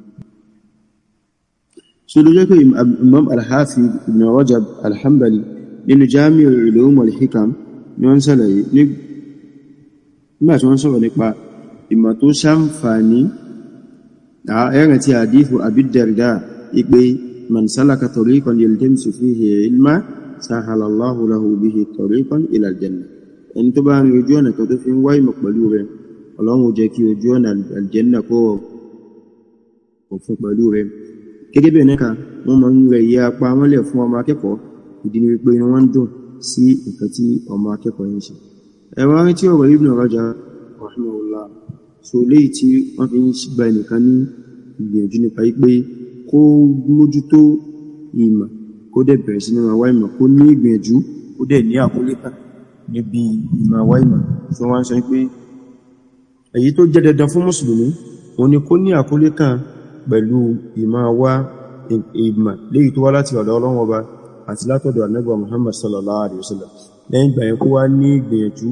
So ló jẹ́ pé Imam al-Hafiz Ibn Rajab al-Hanbali nínú Jami'ul Ulum wal Hikam ni wọ́n ṣàlàyé nígbà tí wọ́n sọ̀rọ̀ nípa ìmọ̀ tó ṣàǹfààní ẹ̀rẹ̀ tí àdífù Abi Darda ipé man salaka tariqan yaltamisu fihi ilma sahalallahu lahu bihi tariqan ila al-jannah. Ẹni tó bá ń rí ojú ọ̀nà kan tó fi ń wá ìmọ̀ pẹ̀lú rẹ̀ Ọlọ́run jẹ́ kí ojú ọ̀nà al-jannah kó fún pẹ̀lú rẹ̀. Gẹ́gẹ́ bẹ́ẹ̀ náà wọ́n máa ń rẹ̀ yẹ apá mọ́lẹ̀ fún ọmọ akẹ́kọ̀ọ́ ìdí ni wípé wọ́n ń dùn sí nǹkan tí ọmọ akẹ́kọ̀ọ́ ń ṣe. Ẹ̀wọ́n rí tí ọ̀rọ̀ Ibn Rajab rahimahullah so léyìí tí wọ́n fi ń gba ẹnìkan ní ìgbìyànjú nípa wípé kó mójútó ìmọ̀ kó dẹ̀ bẹ̀rẹ̀ sí ní máa wá ìmọ̀ kó ní ìgbìyànjú kó dẹ̀ ní àkólé kan níbi ìmọ̀ wá ìmọ̀. So wọ́n sọ pé èyí tó jẹ́ dandan fún mùsùlùmí òun ni kó ní àkólé kan pẹ̀lú ìmọ̀ wá ìmọ̀ léyìí tó wá láti ọ̀dọ̀ Ọlọ́run ọba àti látọ̀dọ̀ Ànábì Muhammad sallallahu alaihi wasallam. Lẹ́yìn ìgbà yẹn kó wá ní ìgbìyànjú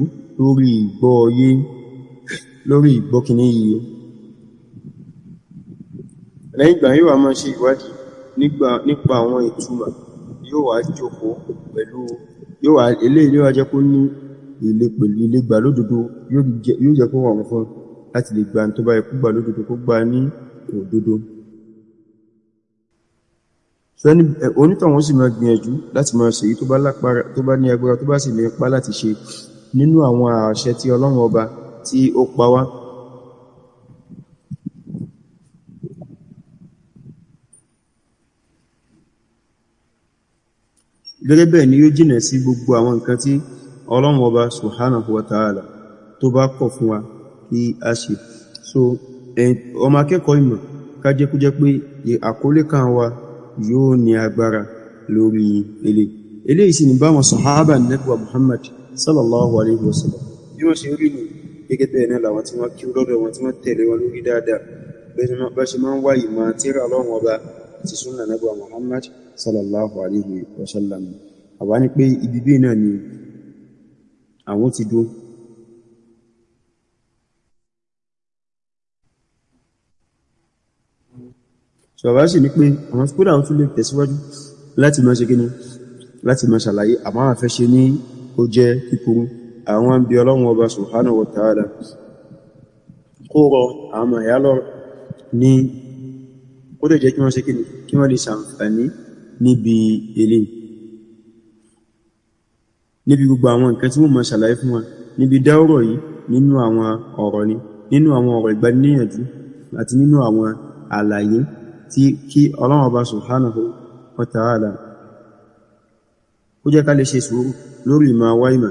lórí ìgbọ́kíní yìí. Lẹ́yìn ìgbà yóò wá máa ṣe ìwádìí nípa àwọn ìtumọ̀ yóò wá jókòó pẹ̀lú eléyìí wá jẹ́ kó ní ilé gbà lódodo yóò jẹ́ kó wọ̀n fún láti lè gbà tó bá ẹkú gbà lódodo kó gbà ní òdodo. Onítọ̀wọ́n sì máa gbìyànjú láti máa ṣe èyí tó bá ní agbára tó bá sì ní ipá láti ṣe nínú àwọn àṣẹ tí Ọlọ́run ọba tí ó pa wá. Gẹ́gẹ́ bẹ́ẹ̀ ni yóò jìnà sí gbogbo àwọn nǹkan tí Ọlọ́run ọba subhanahu wa ta'ala tó bá kọ̀ fún wa kí a ṣe. So ọmọ akẹ́kọ̀ọ́ ìmọ̀ ká jẹ́ kó jẹ́ pé àkólé kan wa yóò ní agbára lórí eléyìí sì ní bá wọn sàhábà Ànábì Muhammad sallallahu alaihi wasallam bí wọ́n ṣe rí ní gẹ́gẹ́ bẹ́ẹ̀ náà làwọn tí wọ́n kí lọ́dọ̀ wọn tí wọ́n tẹ̀lé wọn lórí dáadáa bá ṣe máa ń wá ìmọ̀ tírà Ọlọ́run Ọba àti súnnà Nábì Muhammad sallallahu alaihi wasallam àwa ní pé ibi bí náà ni àwọn ti dó ṣọ̀bá sì ní pé àwọn skúdà ó tún lè tẹ̀síwájú láti máa ṣe gíní láti máa ṣàlàyé àmọ́ àwọn afẹ́ ṣe ní ó jẹ́ kíkúrú àwọn bí Ọlọ́run Ọba subhanahu wa ta'ala kó rọ àwọn àyà lọ ní ó dẹ̀ jẹ́ kí wọ́n ṣe kíní kí wọ́n lè ṣàǹfààní níbi ilé níbi gbogbo àwọn nǹkan tí wọ́n máa ṣàlàyé fún wa níbi dáwọ́rọ̀ yìí nínú àwọn ọ̀rọ̀ ni nínú àwọn ọ̀rọ̀ ìgbaniníyànjú àti nínú àwọn àlàyé tí kí Ọlọ́run Ọba subhanahu wa ta'ala ó jẹ́ ká lè ṣe sùúrù lórí ìmọ̀ wá ìmọ̀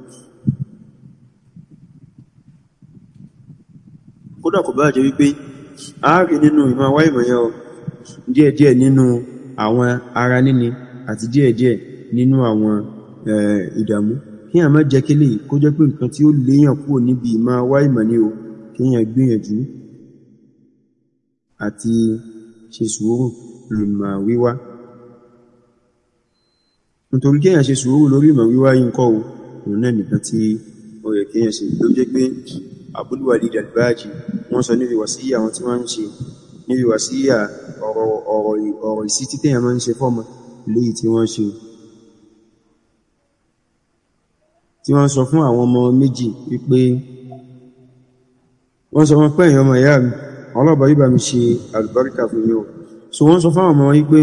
kódà kò bá jẹ́ wípé ààrí nínú ìmọ̀ wá ìmọ̀ yẹn díẹ̀díẹ̀ nínú àwọn ara níní àti díẹ̀díẹ̀ nínú àwọn ìdàmú kí a má jẹ́ kílè kó jẹ́ pé nǹkan tí ó léyàn kúrò níbi ìmọ̀ wá ìmọ̀ ní o kí a gbìyànjú àti ṣe sùúrù ìmọ̀ wíwá nítorí kíyàn ṣe sùúrù lórí ìmọ̀ wíwá yìí kọ́ òun náà nìkan tí ó yẹ kíyàn ṣe ló jẹ́ pé Abul Walid al-Baji wọ́n sọ níbi wàsíyà àwọn tí wọ́n ń ṣe níbi wàsíyà ọ̀rọ̀ ìsí títẹ̀yàn máa ń ṣe fọ́mọ léyìí tí wọ́n ṣe tí wọ́n sọ fún àwọn ọmọ méjì wípé wọ́n sọ wọn pé èèyàn ọmọ ìyá mi ọlọ́bà yíba mi ṣe àlùbáríkà fún yín o so wọ́n sọ fún àwọn ọmọ wípé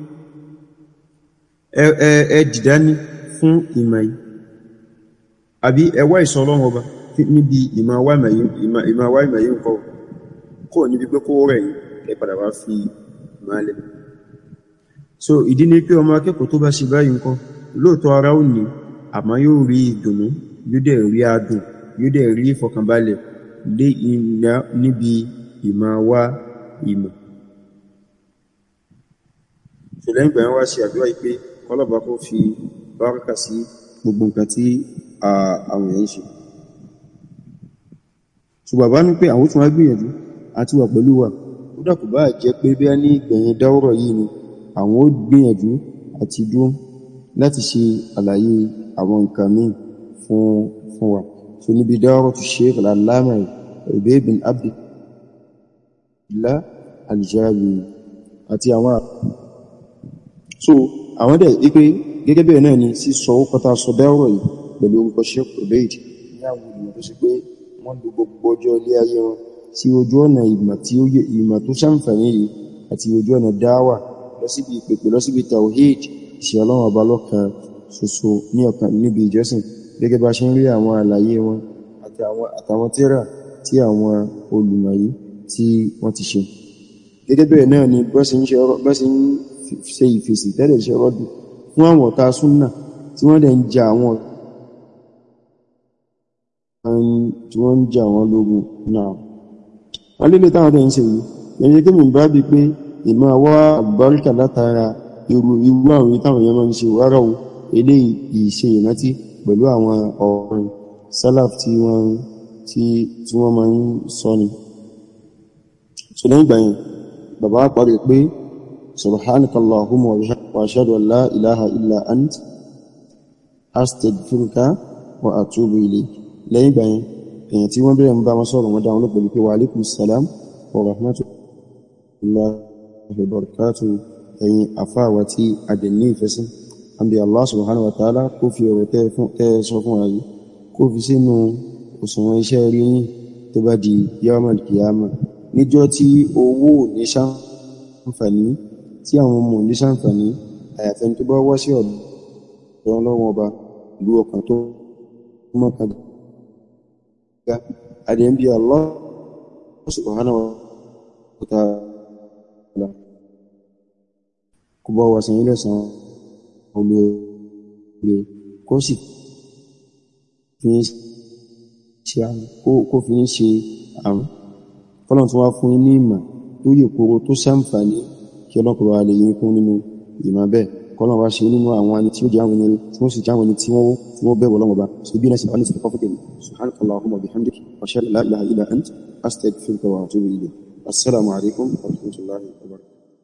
ẹ dìdání fún ìmọ̀ yìí àbí ẹ wá ìsọ Ọlọ́run Ọba níbi ìmọ̀ wá ìmọ̀ yìí nǹkan kò níbi pé kó rẹ̀ yìí ẹ padà wá fi ìmọ̀ lẹ̀ so ìdí ni pé ọmọ akẹ́kọ̀ọ́ tó bá ṣe báyìí nǹkan lóòótọ́ ara ó ní àmọ́ yóò rí ìdùnnú yóò dẹ̀ rí adùn yóò dẹ̀ rí ìfọ̀kànbalẹ̀ lé ìlà níbi ìmọ̀ wá ìmọ̀ so lẹ́yìn ìgbà yẹn wá sí àdúrà pé kọ́lọ̀bá kó fi báràkà sí gbogbo nǹkan tí àwọn èèyàn ṣe so bàbá ní pé àwọn tún wá gbìyànjú àti wà pẹ̀lú wa ó dàkù bá jẹ́ pé bí a ní ìgbẹ̀yìn dáwọ́rọ̀ yìí ni àwọn ó gbìyànjú àti dúró láti ṣe àlàyé àwọn nǹkan míì fún wa so níbi dáwọ́rọ̀ tó ṣe al-Allama Ubayd bin Abdillah al-Jabiri àti àwọn so àwọn dẹ̀ ipé gẹ́gẹ́ bẹ̀rẹ̀ náà ni sí sọ ókọta sọ dáwọ́rọ̀ yìí pẹ̀lú orúkọ Sheikh Ubayd ní àwọn ìmọ̀ tó sì pé wọ́n lò gbogbo ọjọ́ ilé ayé wọn sí ojú ọ̀nà ìmọ̀ tó ṣàǹfààní yìí àti ojú ọ̀nà dáwà lọ síbi ìpèpè lọ síbi tawhid ìṣẹ́ Ọlọ́run Ọba lọ́kan ṣoṣo ní ọ̀kan níbi ìjọsìn gẹ́gẹ́ bá ṣe ń rí àwọn àlàyé wọn àtàwọn tírà tí àwọn olùmọ̀ yìí tí wọ́n ti ṣe gẹ́gẹ́ bẹ́ẹ̀ náà ni bọ́ sí ń ṣe ìfèsì tẹ́lẹ̀ ṣe rọ́dù fún àwọn ọ̀tá súnnà tí wọ́n dẹ̀ ń jà àwọn tí wọ́n ń jà àwọn lógun náà wọ́n lè táwọn tẹ́ ń ṣe yìí ẹ̀yẹ kí mi bá bí pé ìmọ̀ wá àbúbáríkà látara irú àwọn ìtàwọn èèyàn máa ń ṣe wárá o eléyìí ìṣe ìrántí pẹ̀lú àwọn ọ̀rìn sálàf tí wọ́n máa ń sọ ni so lẹ́yìn ìgbà yẹn bàbá parí pé subhanakallahumma wa ashhadu an la ilaha illa ant astaghfiruka wa atubu ilayk lẹ́yìn ìgbà yẹn èyàn tí wọ́n bẹ̀rẹ̀ ń bá wọn sọ̀rọ̀ wọn dáwọn lọ́pẹ̀lú pé wa alaikum salam wa rahmatullahi wa barakatuh ẹ̀yin àfáàwà tí a dẹ̀ ní ìfẹ́sìn àbí Allah subhanahu wa ta'ala kó fi ọ̀rọ̀ tẹ́ sọ fún ayé kó fi sínú òṣùwọ̀n iṣẹ́ rí yìí tó bá di yawmal qiyamah níjọ́ tí owó ní ṣàǹfààní tí àwọn ọmọ ní ṣàǹfààní àyàfẹ́ tó bá wá sí ọ̀dọ̀ Ọlọ́run Ọba ìlú ọkàn tó mọ́kàn adẹ́bí Allah subhanahu wa ta'ala kó bá wà sàn ilẹ̀ sàn olóòrè kó sì fi ń ṣe àrùn kọ́lọ̀n tó wá fún ní ìmọ̀ tó yẹ kóró tó ṣàǹfààní kí ọlọ́pàá lè yí kún nínú ìmọ̀ bẹ́ẹ̀ kọ́lọ̀ wá ṣe nínú àwọn ẹni tí ó jẹ́ àwọn ẹni tí wọ́n sì jẹ́ àwọn ẹni tí wọ́n bẹ̀rù Ọlọ́run Ọba so bí náà sì bá ní sí pọ́fẹ́kẹ̀ subhanakallahumma bihamdik wa ashhadu an la ilaha illa ant astaghfiruka wa atubu ilayk assalamu alaikum wa rahmatullahi wa barakatuh